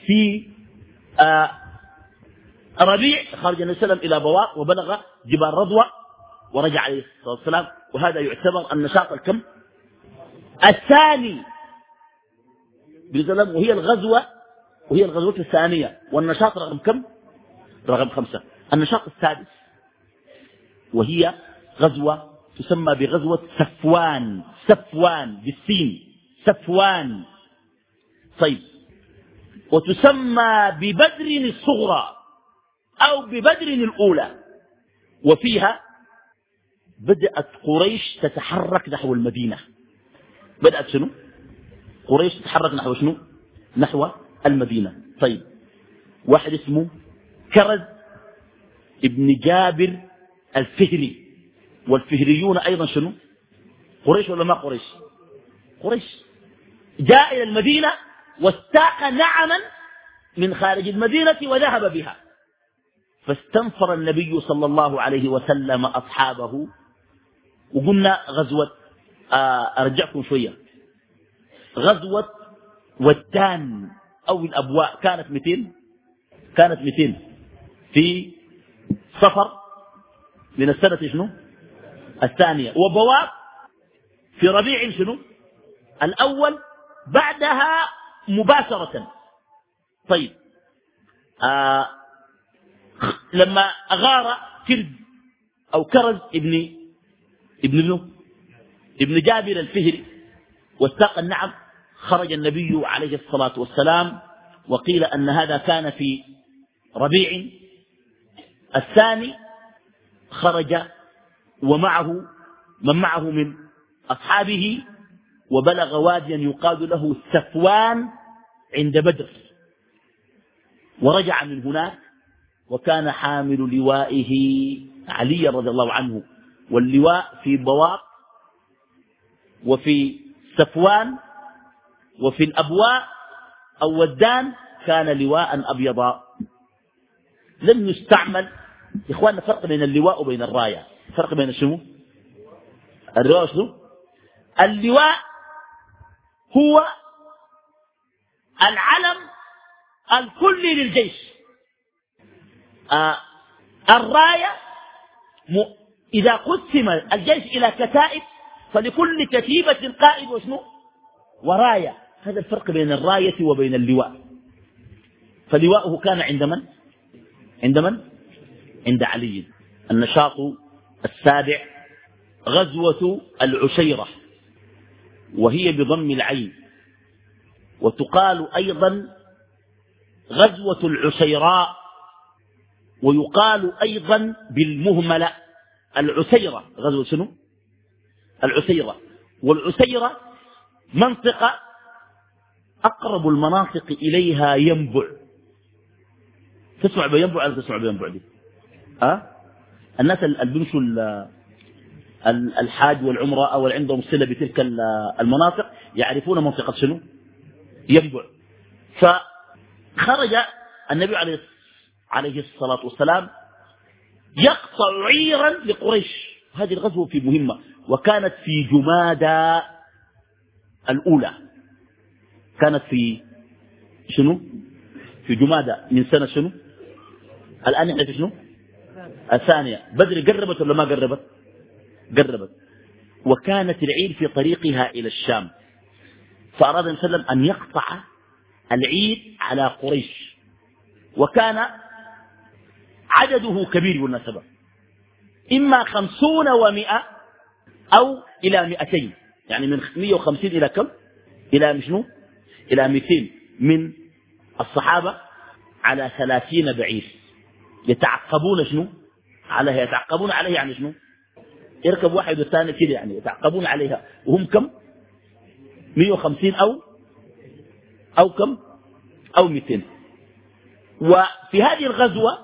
في آه ربيع خرج النبي صلى الله عليه وسلم إلى بواق وبلغ جبال رضوى ورجع عليه الصلاة والسلام، وهذا يعتبر النشاط الكم الثاني بالزلم، وهي الغزوة وهي الغزوة الثانية، والنشاط رقم كم؟ رقم خمسة. النشاط السادس وهي غزوة تسمى بغزوة صفوان، صفوان بالسين، صفوان. طيب، وتسمى ببدر الصغرى أو ببدر الأولى، وفيها بدأت قريش تتحرك نحو المدينة. بدأت شنو؟ قريش تتحرك نحو شنو؟ نحو المدينة. طيب، واحد اسمه كرز ابن جابر الفهري، والفهريون أيضا شنو؟ قريش ولا ما قريش؟ قريش. جاء إلى المدينة واستاق نعما من خارج المدينة وذهب بها، فاستنفر النبي صلى الله عليه وسلم أصحابه. وقلنا غزوة آه أرجعكم شوية، غزوة ودان أو الأبواء كانت مئتين كانت مئتين في صفر من السنة شنو الثانية، وبواق في ربيع شنو الأول بعدها مباشرة. طيب، آه لما أغار كرز أو كرز ابن ابن ابنه ابن جابر الفهري واستاق النعم، خرج النبي عليه الصلاة والسلام، وقيل أن هذا كان في ربيع الثاني. خرج ومعه من معه من أصحابه، وبلغ واديا يقال له صفوان عند بدر، ورجع من هناك، وكان حامل لوائه علي رضي الله عنه، واللواء في بواق وفي صفوان وفي الأبواء أو ودان كان لواء أبيضا لم يستعمل. يا إخواننا، فرق بين اللواء وبين الراية، فرق بين شنو؟ اللواء شنو؟ اللواء هو العلم الكلي للجيش. آه الراية م... إذا قسم الجيش إلى كتائب فلكل كتيبة قائد وشنو؟ وراية. هذا الفرق بين الراية وبين اللواء. فلواءه كان عند من؟ عند من؟ عند علي. النشاط السابع غزوة العشيرة، وهي بضم العين، وتقال أيضا غزوة العشيراء، ويقال أيضا بالمهملة العسيرة. غزوة شنو؟ العسيرة. والعسيرة منطقة أقرب المناطق إليها ينبع. تسمع بينبع ولا تسمع بينبع دي؟ أه؟ الناس اللي بيمشوا الحاج والعمرة أو اللي عندهم صلة بتلك المناطق يعرفون منطقة شنو؟ ينبع. فخرج النبي عليه عليه الصلاة والسلام يقطع عيرا لقريش. هذه الغزوة في مهمة، وكانت في جمادى الأولى، كانت في شنو؟ في جمادى من سنة شنو؟ الآن احنا في شنو؟ الثانية. بدر قربت ولا ما قربت؟ قربت. وكانت العير في طريقها إلى الشام، فأراد النبي صلى الله عليه وسلم أن يقطع العير على قريش، وكان عدده كبير بالمناسبة، إما خمسون ومئة أو إلى مئتين، يعني من مئة وخمسين إلى كم؟ إلى شنو؟ إلى مئتين من الصحابة على ثلاثين بعير يتعقبون شنو؟ عليها. يتعقبون عليها يعني شنو؟ يركب واحد والثاني كده، يعني يتعقبون عليها، وهم كم؟ مئة وخمسين أو أو كم؟ أو مئتين. وفي هذه الغزوة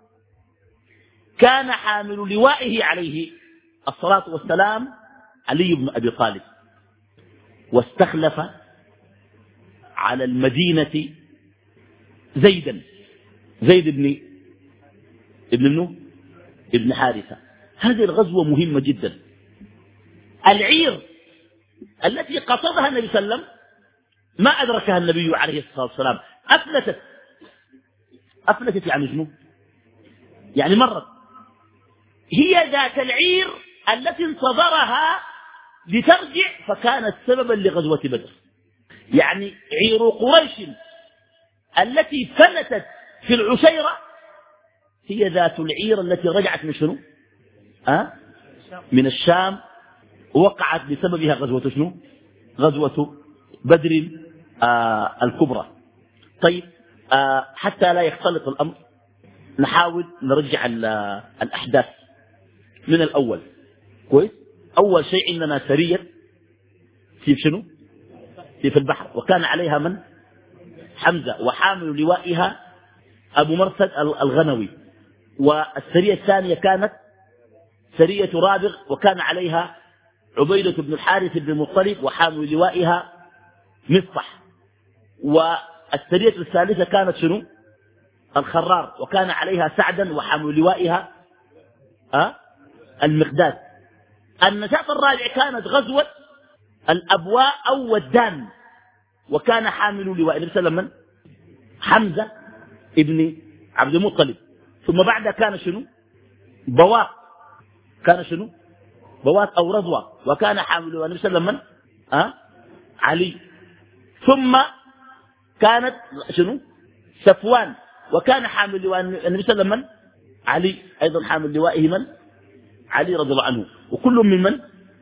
كان حامل لوائه عليه الصلاة والسلام علي بن أبي طالب، واستخلف على المدينة زيدا زيد بن ابن منه ابن حارثة. هذه الغزوة مهمة جدا. العير التي قصدها النبي صلى الله عليه وسلم ما أدركها النبي عليه الصلاة والسلام، أفلتت. أفلتت يعني شنو؟ يعني مرت. هي ذات العير التي انتظرها لترجع فكانت سببا لغزوة بدر. يعني عير قريش التي فلتت في العشيرة هي ذات العير التي رجعت من شنو؟ أه؟ من الشام، وقعت بسببها غزوة شنو؟ غزوة بدر آه الكبرى. طيب آه حتى لا يختلط الأمر نحاول نرجع الأحداث من الأول. كويس. أول شيء عندنا سرية في شنو؟ في البحر، وكان عليها من؟ حمزة، وحامل لوائها أبو مرثد الغنوي. والسرية الثانية كانت سرية رابغ، وكان عليها عبيدة بن الحارث بن المطلب وحامل لوائها مصطح. والسرية الثالثة كانت شنو؟ الخرار، وكان عليها سعدا وحامل لوائها أه؟ المقداد. النشاط الرابع كانت غزوة الأبواء أو ودان، وكان حامل لواء النبي صلى الله عليه وسلم حمزة ابن عبد المطلب. ثم بعدها كان شنو؟ بواق. كان شنو؟ بواق أو رضوة، وكان حامل لواء النبي صلى الله عليه وسلم أه؟ علي. ثم كانت شنو؟ صفوان، وكان حامل لواء النبي صلى الله عليه وسلم علي أيضا حامل لوائه من؟ علي رضي الله عنه، وكل من من؟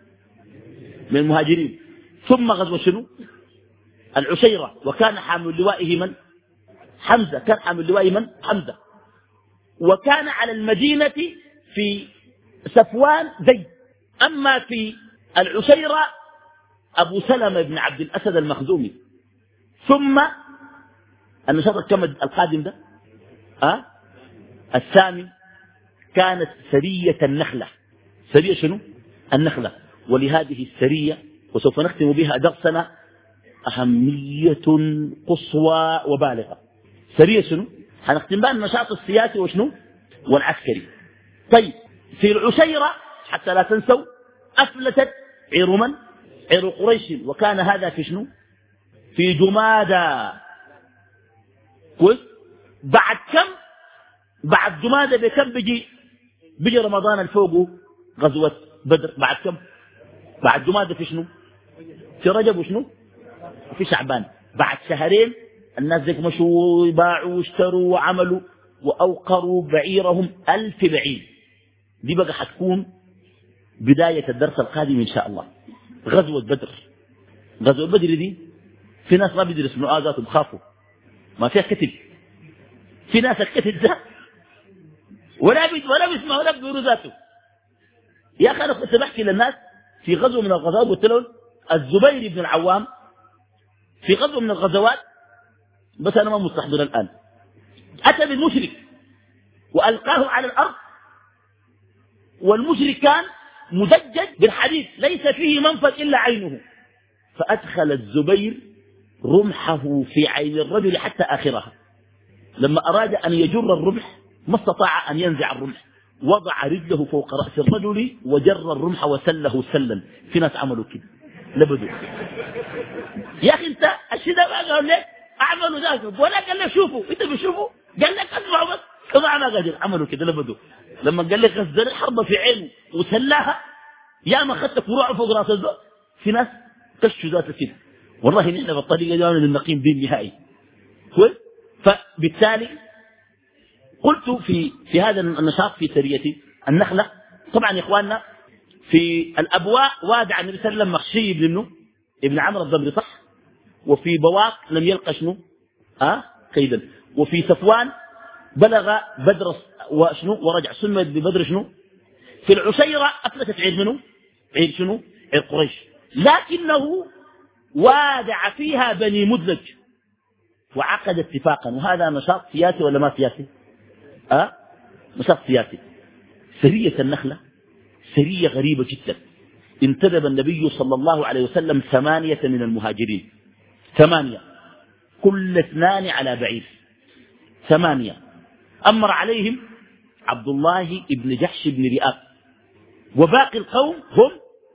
من المهاجرين. ثم غزوة شنو؟ العشيرة، وكان حامل لوائه من؟ حمزة. كان حامل لوائه من؟ حمزة. وكان على المدينة في صفوان زيد. أما في العشيرة أبو سلمة بن عبد الأسد المخزومي. ثم النشاط الكمد القادم ده أه؟ الثامن كانت سرية النخلة. سرية شنو؟ النخلة. ولهذه السرية وسوف نختم بها درسنا أهمية قصوى وبالغة. سرية شنو؟ هنختم بها النشاط السياسي وشنو؟ والعسكري. طيب في العشيرة حتى لا تنسوا أفلتت عير من؟ عير قريش، وكان هذا في شنو؟ في جمادى. كويس. بعد كم؟ بعد جمادى بكم بيجي بيجي رمضان الفوقه غزوة بدر. بعد كم؟ بعد جمادى في شنو؟ في رجب وشنو؟ وفي شعبان. بعد شهرين الناس ذيك مشوا باعوا واشتروا وعملوا وأوقروا بعيرهم ألف بعير. دي بقى حتكون بداية الدرس القادم إن شاء الله. غزوة بدر. غزوة بدر دي في ناس ما بيدرس نعازات وبخافوا ما فيها كتب. في ناس الكتب ده ولا بيد ولا بيسمع ولا بيقولوا ذاته. يا أخي أنا كنت بحكي للناس في غزوة من الغزوات قلت لهم الزبير بن العوام في غزوة من الغزوات، بس أنا ما مستحضر الآن، أتى بالمشرك وألقاه على الأرض، والمشرك كان مدجج بالحديد ليس فيه منفذ إلا عينه، فأدخل الزبير رمحه في عين الرجل حتى آخرها. لما أراد أن يجر الرمح ما استطاع أن ينزع الرمح، وضع رجله فوق رأس الرجل وجر الرمح وسله سلا. في ناس عملوا كده لبدوا. يا أخي أنت الشيء ده ما قال لك أعملوا ذاك ولا قال لك شوفوا، أنت بشوفوا قال لك أسمعوا بس كما ما قادر. عملوا كده لبدوا. لما قال لك غزل الحرب في عينه وسلاها يا ما أخذت فروع فوق رأس الزول. في ناس كشوا ذات كده. والله نحن بالطريقة دي نقيم دين نهائي. كويس. فبالتالي قلت في في هذا النشاط في سرية النخلة. طبعا يا إخواننا في الأبواء وادع النبي صلى الله عليه وسلم مخشي بن ابنه ابن عمرو الضمري صح. وفي بواق لم يلقى شنو أه؟ كيدا. وفي صفوان بلغ بدر وشنو ورجع سميت ببدر شنو. في العشيرة أفلتت عيد منه عيد شنو عيد قريش، لكنه وادع فيها بني مدلج وعقد اتفاقا. وهذا نشاط سياسي ولا ما سياسي؟ أه؟ نشاط سياسي. سرية النخلة سرية غريبة جدا. انتدب النبي صلى الله عليه وسلم ثمانية من المهاجرين، ثمانية كل اثنان على بعير، ثمانية. أمر عليهم عبد الله بن جحش بن رئاب، وباقي القوم هم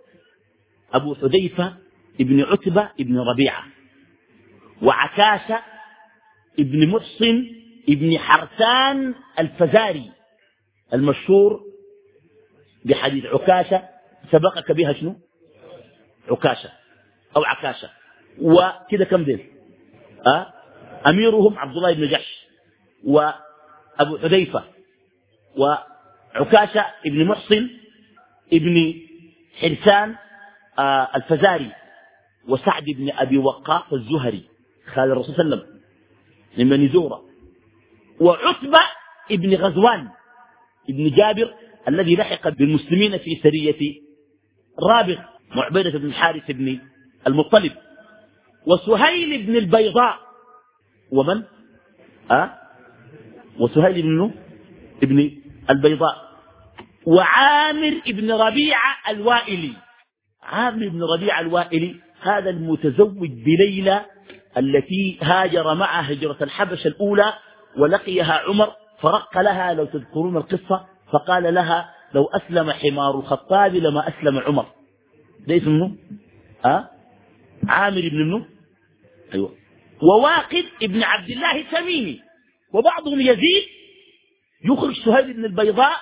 أبو حذيفة بن عتبة بن ربيعة وعكاشة ابن محصن ابن حرثان الفزاري المشهور بحديث عكاشة سبقك بها شنو عكاشة أو عكاشة. وكده كم دين أه؟ أميرهم عبد الله بن جحش وأبو حذيفة وعكاشة ابن محصن ابن حرثان آه الفزاري وسعد بن أبي وقاص الزهري خال الرسول صلى الله عليه وسلم من بني زهرة، وعتبة ابن غزوان ابن جابر الذي لحق بالمسلمين في سرية رابغ معبدة بن الحارث بن المطلب، وسهيل بن البيضاء ومن أه؟ وسهيل بن ابن البيضاء وعامر بن ربيعة الوائلي. عامر بن ربيعة الوائلي هذا المتزوج بليلى التي هاجر معها هجرة الحبشة الأولى ولقيها عمر فرق لها لو تذكرون القصة فقال لها لو أسلم حمار الخطاب لما أسلم عمر. ده اسمه أه؟ عامر بن منه أيوة. وواقد ابن عبد الله التميمي، وبعضهم يزيد يخرج سهيل بن البيضاء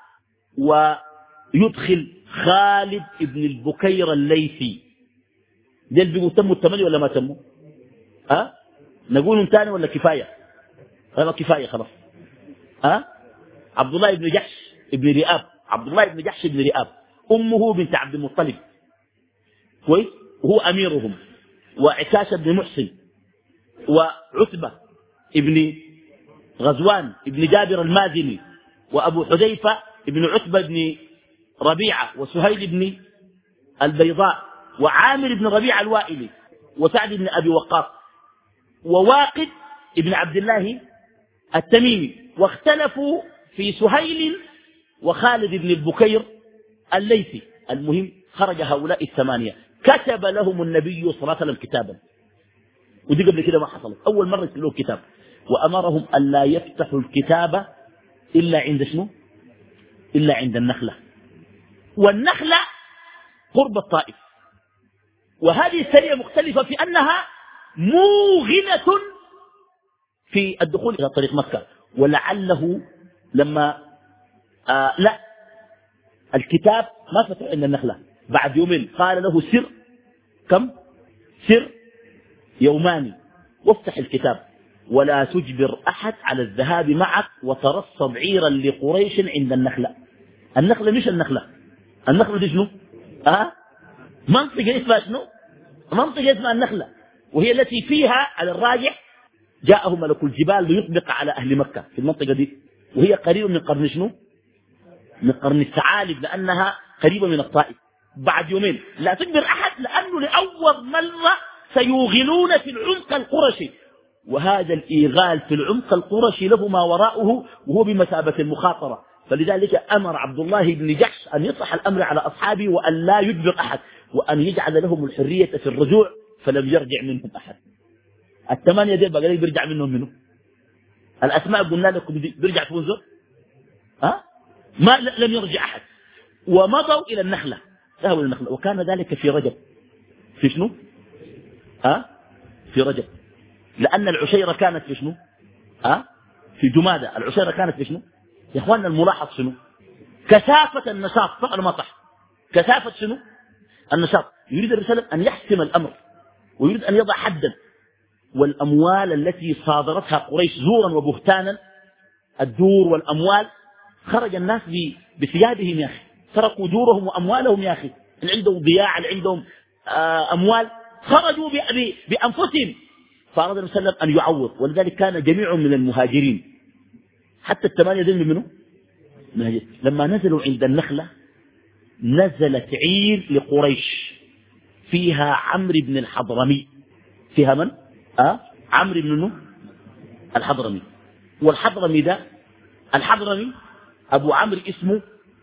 ويدخل خالد بن البكير الليثي. ديل بيقول تموا الثمانية ولا ما تموا أه؟ نقولهم تاني ولا كفاية خلاص كفاية خلاص أه؟ عبد الله بن جحش ابن رئاب، عبد الله بن جحش ابن رئاب، أمه بنت عبد المطلب كويس وهو أميرهم، وعكاشة بن محسن وعتبة ابن غزوان ابن جابر المازني وأبو حذيفة ابن عتبة بن ربيعة وسهيل بن البيضاء وعامر بن ربيعة الوائلي وسعد بن أبي وقاص وواقد ابن عبد الله التميمي. واختلفوا في سهيل وخالد بن البكير الليثي. المهم خرج هؤلاء الثمانية كتب لهم النبي صلى الله عليه وسلم كتابا، ودي قبل كده ما حصلت، أول مرة يكتب لهم كتاب، وأمرهم أن لا يفتحوا الكتاب إلا عند شنو إلا عند النخلة، والنخلة قرب الطائف. وهذه السرية مختلفة في أنها موغنة في الدخول إلى طريق مكة، ولعله لما آه لا الكتاب ما فتح عند النخلة، بعد يومين قال له سر كم سر يومان وافتح الكتاب ولا تجبر أحد على الذهاب معك وترصد عيرا لقريش عند النخلة. النخلة مش النخلة، النخلة دي شنو أه؟ منطقة اسمها شنو منطقة اسمها النخلة، وهي التي فيها على الراجح جاءه ملك الجبال ليطبق على أهل مكة في المنطقة دي، وهي قريبة من قرن شنو من قرن الثعالب لأنها قريبة من الطائف. بعد يومين لا تجبر أحد لأنه لأول مرة سيوغلون في العمق القرشي، وهذا الإيغال في العمق القرشي له ما وراءه وهو بمثابة المخاطرة. فلذلك أمر عبد الله بن جحش أن يصح الأمر على أصحابه وأن لا يجبر أحد وأن يجعل لهم الحرية في الرجوع، فلم يرجع منهم أحد. الثمانية دي بقى بيرجع منهم منه الأسماء قلنا لكم بيرجع في منذر ها ما لم يرجع أحد، ومضوا إلى النخلة ذهبوا إلى النخلة، وكان ذلك في رجب في شنو ها في رجب، لأن العشيرة كانت في شنو ها في جمادة. العشيرة كانت في شنو يا اخواننا الملاحظ شنو كثافة النشاط صح ولا ما صح؟ كثافة شنو النشاط. يريد الرسالة أن يحسم الأمر ويريد أن يضع حدا، والأموال التي صادرتها قريش زورا وبهتانا الدور والأموال خرج الناس بثيابهم يا أخي، سرقوا دورهم وأموالهم يا أخي، اللي عندهم ضياع اللي عندهم أموال خرجوا بأنفسهم، فأراد النبي صلى الله عليه وسلم أن يعوض. ولذلك كان جميع من المهاجرين حتى الثمانية ذل منه مهاجر. لما نزلوا عند النخلة نزلت عير لقريش فيها عمرو بن الحضرمي، فيها من أه؟ عمرو بن الحضرمي. والحضرمي ده الحضرمي أبو عمرو اسمه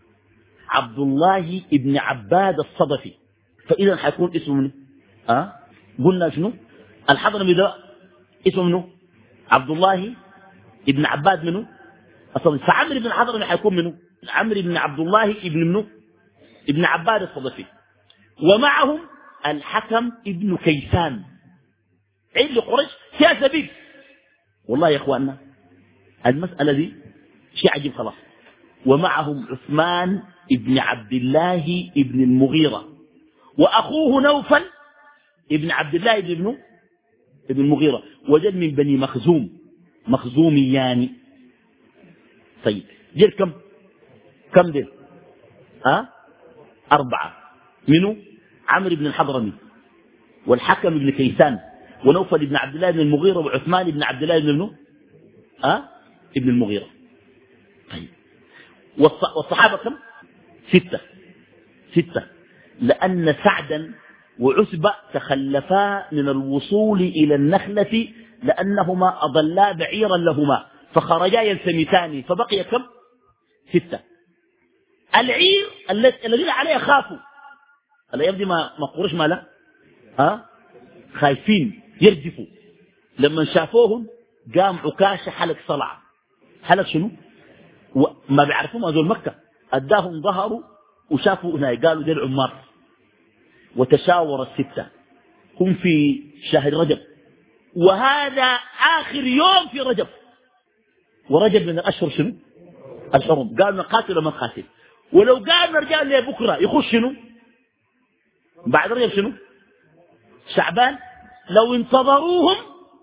عبد الله بن عباد الصدفي، فإذا حيكون اسمه منه أه؟ قلنا شنو الحضرمي ده اسمه منه عبد الله بن عباد منه الصدفي، فعمرو بن الحضرمي حيكون منه عمرو بن عبد الله بن منه ابن عباد الصدفي. ومعهم الحكم ابن كيسان. عيد لقريش فيها زبيب والله يا إخواننا المسألة دي شيء عجيب خلاص. ومعهم عثمان ابن عبد الله ابن المغيرة وأخوه نوفل ابن عبد الله ابن ابن ابن المغيرة، وجد من بني مخزوم مخزوميان. طيب جيل كم كم ديل؟ أه؟ أربعة. منو؟ عمرو بن الحضرمي والحكم بن كيسان ونوفل بن عبد الله بن المغيرة وعثمان بن عبد الله بن ابنه أه؟ ابن المغيرة. طيب والصحابة كم؟ ستة ستة لأن سعدا وعتبة تخلفا من الوصول إلى النخلة لأنهما أضلا بعيرا لهما فخرجا يلتمسان فبقي كم؟ ستة. العير الذين عليها خافوا الأيام دي ما ما قرش ما لا ها خايفين يرجفوا. لما شافوهم قام عكاشة حلق صلع. حلق شنو؟ وما بيعرفوا ما زول مكة. أداهم ظهروا وشافوا هنا قالوا دي العمار. وتشاور الستة هم في شهر رجب وهذا آخر يوم في رجب ورجب من الأشهر شنو؟ الحرم. قالوا نقاتل وما نقاتل ولو قال نرجع ليه بكرة يخش شنو؟ بعد رجب شنو؟ شعبان. لو انتظروهم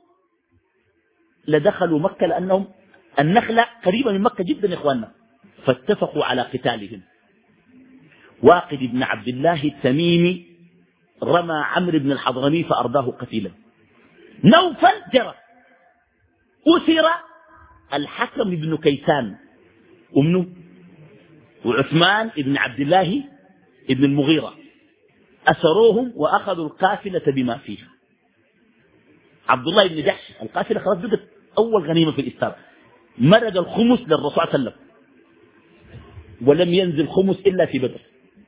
لدخلوا مكة لأنهم النخلة قريبة من مكة جدا يا إخواننا. فاتفقوا على قتالهم. واقد بن عبد الله التميمي رمى عمرو بن الحضرمي فأرداه قتيلا. نوفل جرى. أسر الحكم بن كيسان ومنه وعثمان بن عبد الله بن المغيرة. أسروهم وأخذوا القافلة بما فيها. عبد الله بن جحش القافلة خلاص بقت أول غنيمة في الإسلام. مرق الخمس للرسول صلى الله عليه وسلم ولم ينزل خمس إلا في بدر.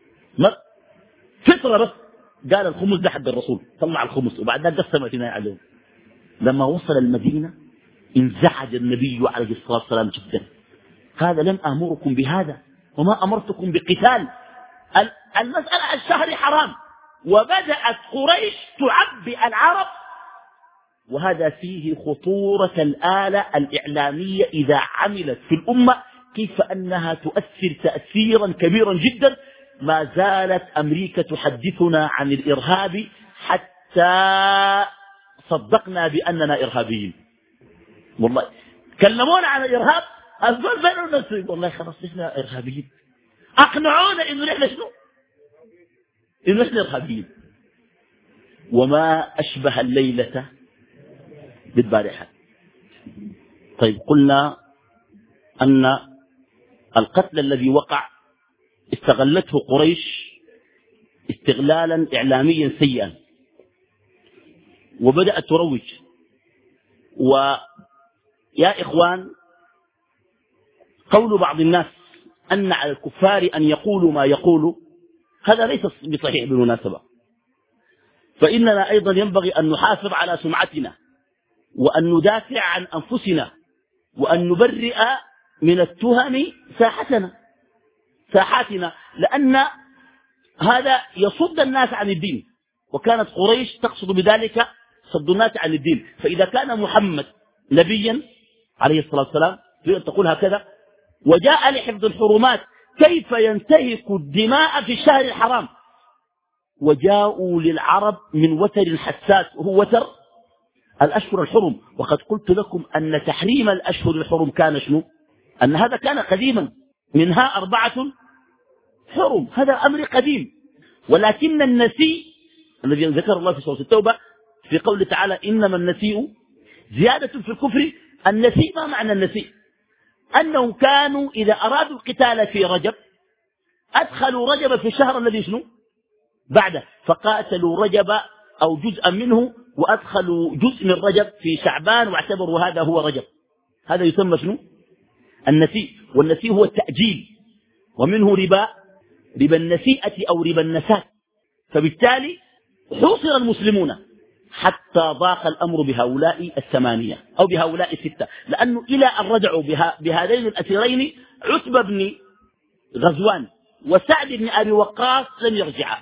فترة بس قال الخمس ده حق الرسول طلع الخمس وبعد ذلك قسم اعتناء عليهم. لما وصل المدينة انزعج النبي عليه الصلاة والسلام جدا. قال لم أمركم بهذا وما أمرتكم بقتال. المسألة الشهر حرام وبدأت قريش تعبئ العرب وهذا فيه خطورة الآلة الإعلامية إذا عملت في الأمة كيف أنها تؤثر تأثيرا كبيرا جدا. ما زالت أمريكا تحدثنا عن الإرهاب حتى صدقنا بأننا إرهابيين. والله كلمونا عن الإرهاب أزول بيننا الناس والله خلاص إحنا إرهابيين. أقنعونا إنه نحن شنو؟ إنه نحن إرهابيين. وما أشبه الليلة بالبارحة. طيب قلنا أن القتل الذي وقع استغلته قريش استغلالا إعلاميا سيئا وبدأت تروج. ويا إخوان قول بعض الناس أن على الكفار أن يقولوا ما يقولوا هذا ليس بصحيح بالمناسبة. فإننا أيضا ينبغي أن نحافظ على سمعتنا وأن ندافع عن أنفسنا وأن نبرئ من التهم ساحتنا ساحاتنا لأن هذا يصد الناس عن الدين. وكانت قريش تقصد بذلك صد الناس عن الدين. فإذا كان محمد نبيا عليه الصلاة والسلام تريد تقول هكذا وجاء لحفظ الحرمات كيف ينتهك الدماء في الشهر الحرام. وجاءوا للعرب من وتر حساس وهو وتر الأشهر الحرم. وقد قلت لكم أن تحريم الأشهر الحرم كان شنو؟ أن هذا كان قديما منها أربعة حرم. هذا أمر قديم. ولكن النسيء الذي ذكر الله في سورة التوبة في قوله تعالى إنما النسيء زيادة في الكفر. النسيء ما معنى النسيء؟ أنهم كانوا إذا أرادوا القتال في رجب أدخلوا رجب في الشهر الذي شنو بعده فقاتلوا رجب أو جزءا منه وأدخلوا جزء من رجب في شعبان واعتبروا هذا هو رجب. هذا يسمى شنو؟ النسيء. والنسيء هو التأجيل ومنه ربا ربا النسيئة أو ربا النساء. فبالتالي حوصر المسلمون حتى ضاق الأمر بهؤلاء الثمانية أو بهؤلاء الستة لأنه إلى أن رجعوا بها بهذين الأسيرين عتبة بن غزوان وسعد بن أبي وقاص لم يرجعا.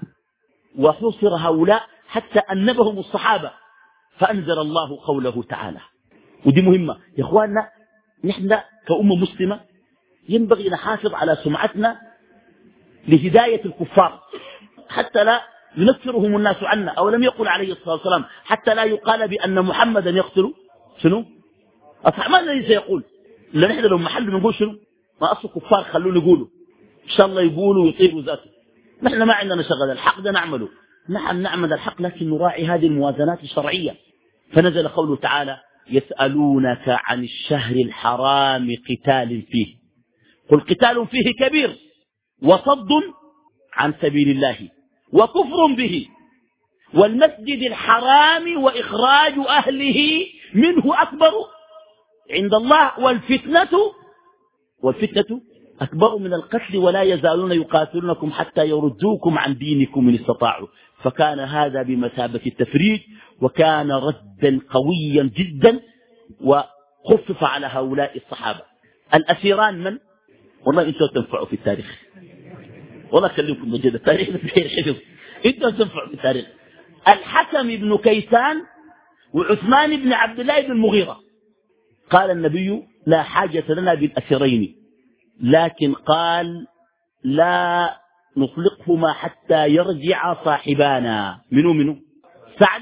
وحوصر هؤلاء حتى أنبهم الصحابة فأنزل الله قوله تعالى ودي مهمة يا إخواننا. نحن كأمة مسلمة ينبغي نحافظ على سمعتنا لهداية الكفار حتى لا ينفرهم الناس عنا. أو لم يقل عليه الصلاة والسلام حتى لا يقال بأن محمدا يقتل شنو أصحاب. ما الذي سيقول؟ إلا نحن لو محل نقول شنو ما أصل كفار خلوه يقولوا إن شاء الله يقولوا ويطيروا ذاته. نحن ما عندنا شغل الحق ده نعمله. نحن نعمل الحق لكن نراعي هذه الموازنات الشرعية. فنزل قوله تعالى يسألونك عن الشهر الحرام قتال فيه قل قتال فيه كبير وصد عن سبيل الله وكفر به والمسجد الحرام وإخراج أهله منه أكبر عند الله والفتنة والفتنة أكبر من القتل ولا يزالون يقاتلونكم حتى يردوكم عن دينكم إن استطاعوا. فكان هذا بمثابة التفريج وكان ردا قويا جدا وخفف على هؤلاء الصحابة. الأسيران من؟ والله أنتم تنفعوا في التاريخ، والله أكلمكم بجد التاريخ في حفظ. أنتم تنفعوا في التاريخ. الحكم بن كيسان وعثمان بن عبد الله بن المغيرة. قال النبي لا حاجة لنا بالأسيرين لكن قال لا نطلقهما حتى يرجع صاحبانا. منو منو؟ سعد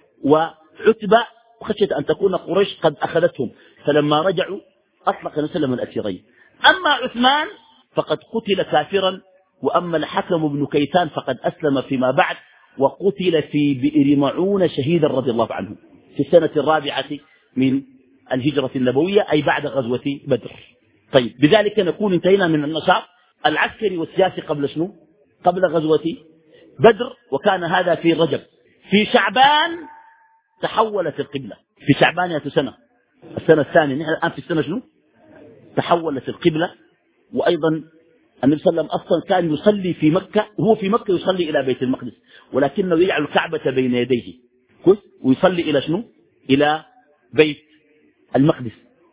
وعتبة، وخشيت أن تكون قريش قد أخذتهم فلما رجعوا أطلق نسلم الأسيرين. أما عثمان فقد قتل كافرا وأما الحكم بن كيسان فقد أسلم فيما بعد وقتل في بئر معونة شهيدا رضي الله عنه في السنة الرابعة من الهجرة النبوية أي بعد غزوة بدر. طيب بذلك نكون انتهينا من النشاط العسكري والسياسي قبل شنو؟ قبل غزوة بدر. وكان هذا في رجب. في شعبان تحولت القبلة. في شعبان يا سنة السنة الثانية. نحن الآن في السنة شنو؟ تحولت القبلة. وأيضا النبي صلى الله عليه وسلم أصلا كان يصلي في مكة وهو في مكة يصلي إلى بيت المقدس ولكنه يجعل الكعبة بين يديه كويس ويصلي إلى شنو؟ إلى بيت المقدس.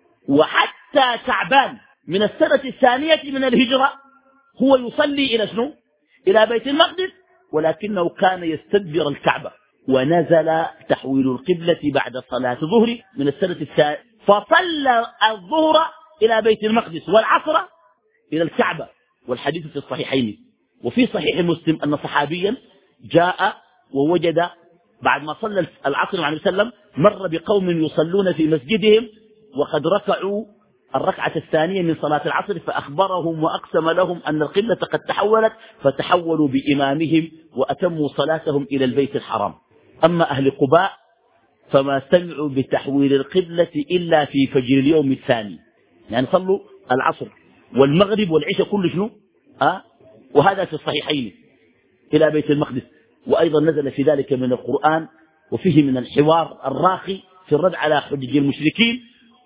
وحتى شعبان من السنة الثانية من الهجرة هو يصلي إلى شنو؟ إلى بيت المقدس ولكنه كان يستدبر الكعبة. ونزل تحويل القبلة بعد صلاة الظهر من السنة الثانية فصلى الظهر إلى بيت المقدس والعصر إلى الكعبة. والحديث في الصحيحين. وفي صحيح مسلم أن صحابيا جاء ووجد بعد ما صلى العصر مع النبي صلى الله عليه وسلم مر بقوم يصلون في مسجدهم وقد ركعوا الركعة الثانية من صلاة العصر فأخبرهم وأقسم لهم أن القبلة قد تحولت فتحولوا بإمامهم وأتموا صلاتهم إلى البيت الحرام. أما أهل قباء فما سمعوا بتحويل القبلة إلا في فجر اليوم الثاني. يعني صلوا العصر والمغرب والعشاء كل شنو أه؟ وهذا في الصحيحين إلى بيت المقدس. وأيضا نزل في ذلك من القرآن وفيه من الحوار الراقي في الرد على حجج المشركين.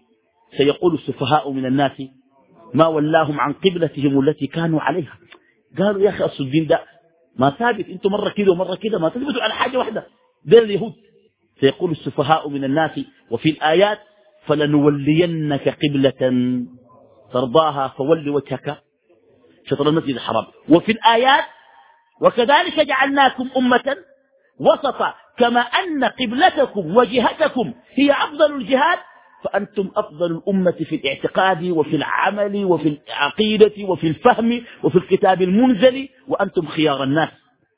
سيقول السفهاء من الناس ما ولاهم عن قبلتهم التي كانوا عليها. قالوا يا أخي أصل الدين ده ما ثابت، انتم مرة كده ومرة كده ما تثبتوا على حاجة واحدة دين اليهود. سيقول السفهاء من الناس وفي الآيات فلنولينك قبلة ترضاها فول وجهك شطر المسجد الحرام. وفي الآيات وكذلك جعلناكم أمة وسطا كما أن قبلتكم وجهتكم هي أفضل الجهاد فأنتم أفضل الأمة في الاعتقاد وفي العمل وفي العقيدة وفي الفهم وفي الكتاب المنزل وأنتم خيار الناس.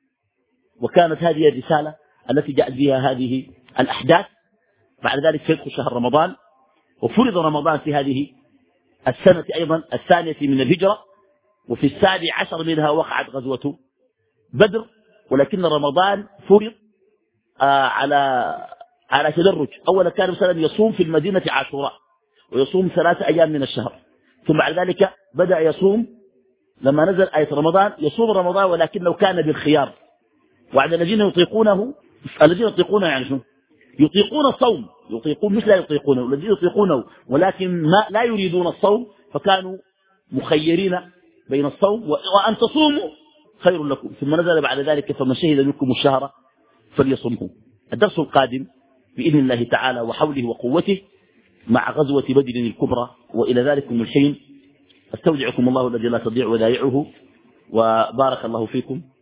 وكانت هذه الرسالة التي جاءت بها هذه الأحداث. بعد ذلك سيدخل شهر رمضان وفرض رمضان في هذه السنة أيضا الثانية من الهجرة. وفي السابع عشر منها وقعت غزوة بدر ولكن رمضان فرض آه على على تدرج. أولا كان مثلا يصوم في المدينة عاشوراء ويصوم ثلاثة أيام من الشهر ثم بعد ذلك بدأ يصوم لما نزل آية رمضان يصوم رمضان ولكنه كان بالخيار. وعند الذين يطيقونه الذين يطيقونه يعني شنو؟ يطيقون الصوم يطيقون مش لا يطيقونه الذين يطيقونه ولكن ما لا يريدون الصوم فكانوا مخيرين بين الصوم وأن تصوموا خير لكم. ثم نزل بعد ذلك فمن شهد منكم الشهر فليصمه. الدرس القادم بإذن الله تعالى وحوله وقوته مع غزوة بدر الكبرى. وإلى ذلكم الحين استودعكم الله الذي لا تضيع ودائعه وبارك الله فيكم.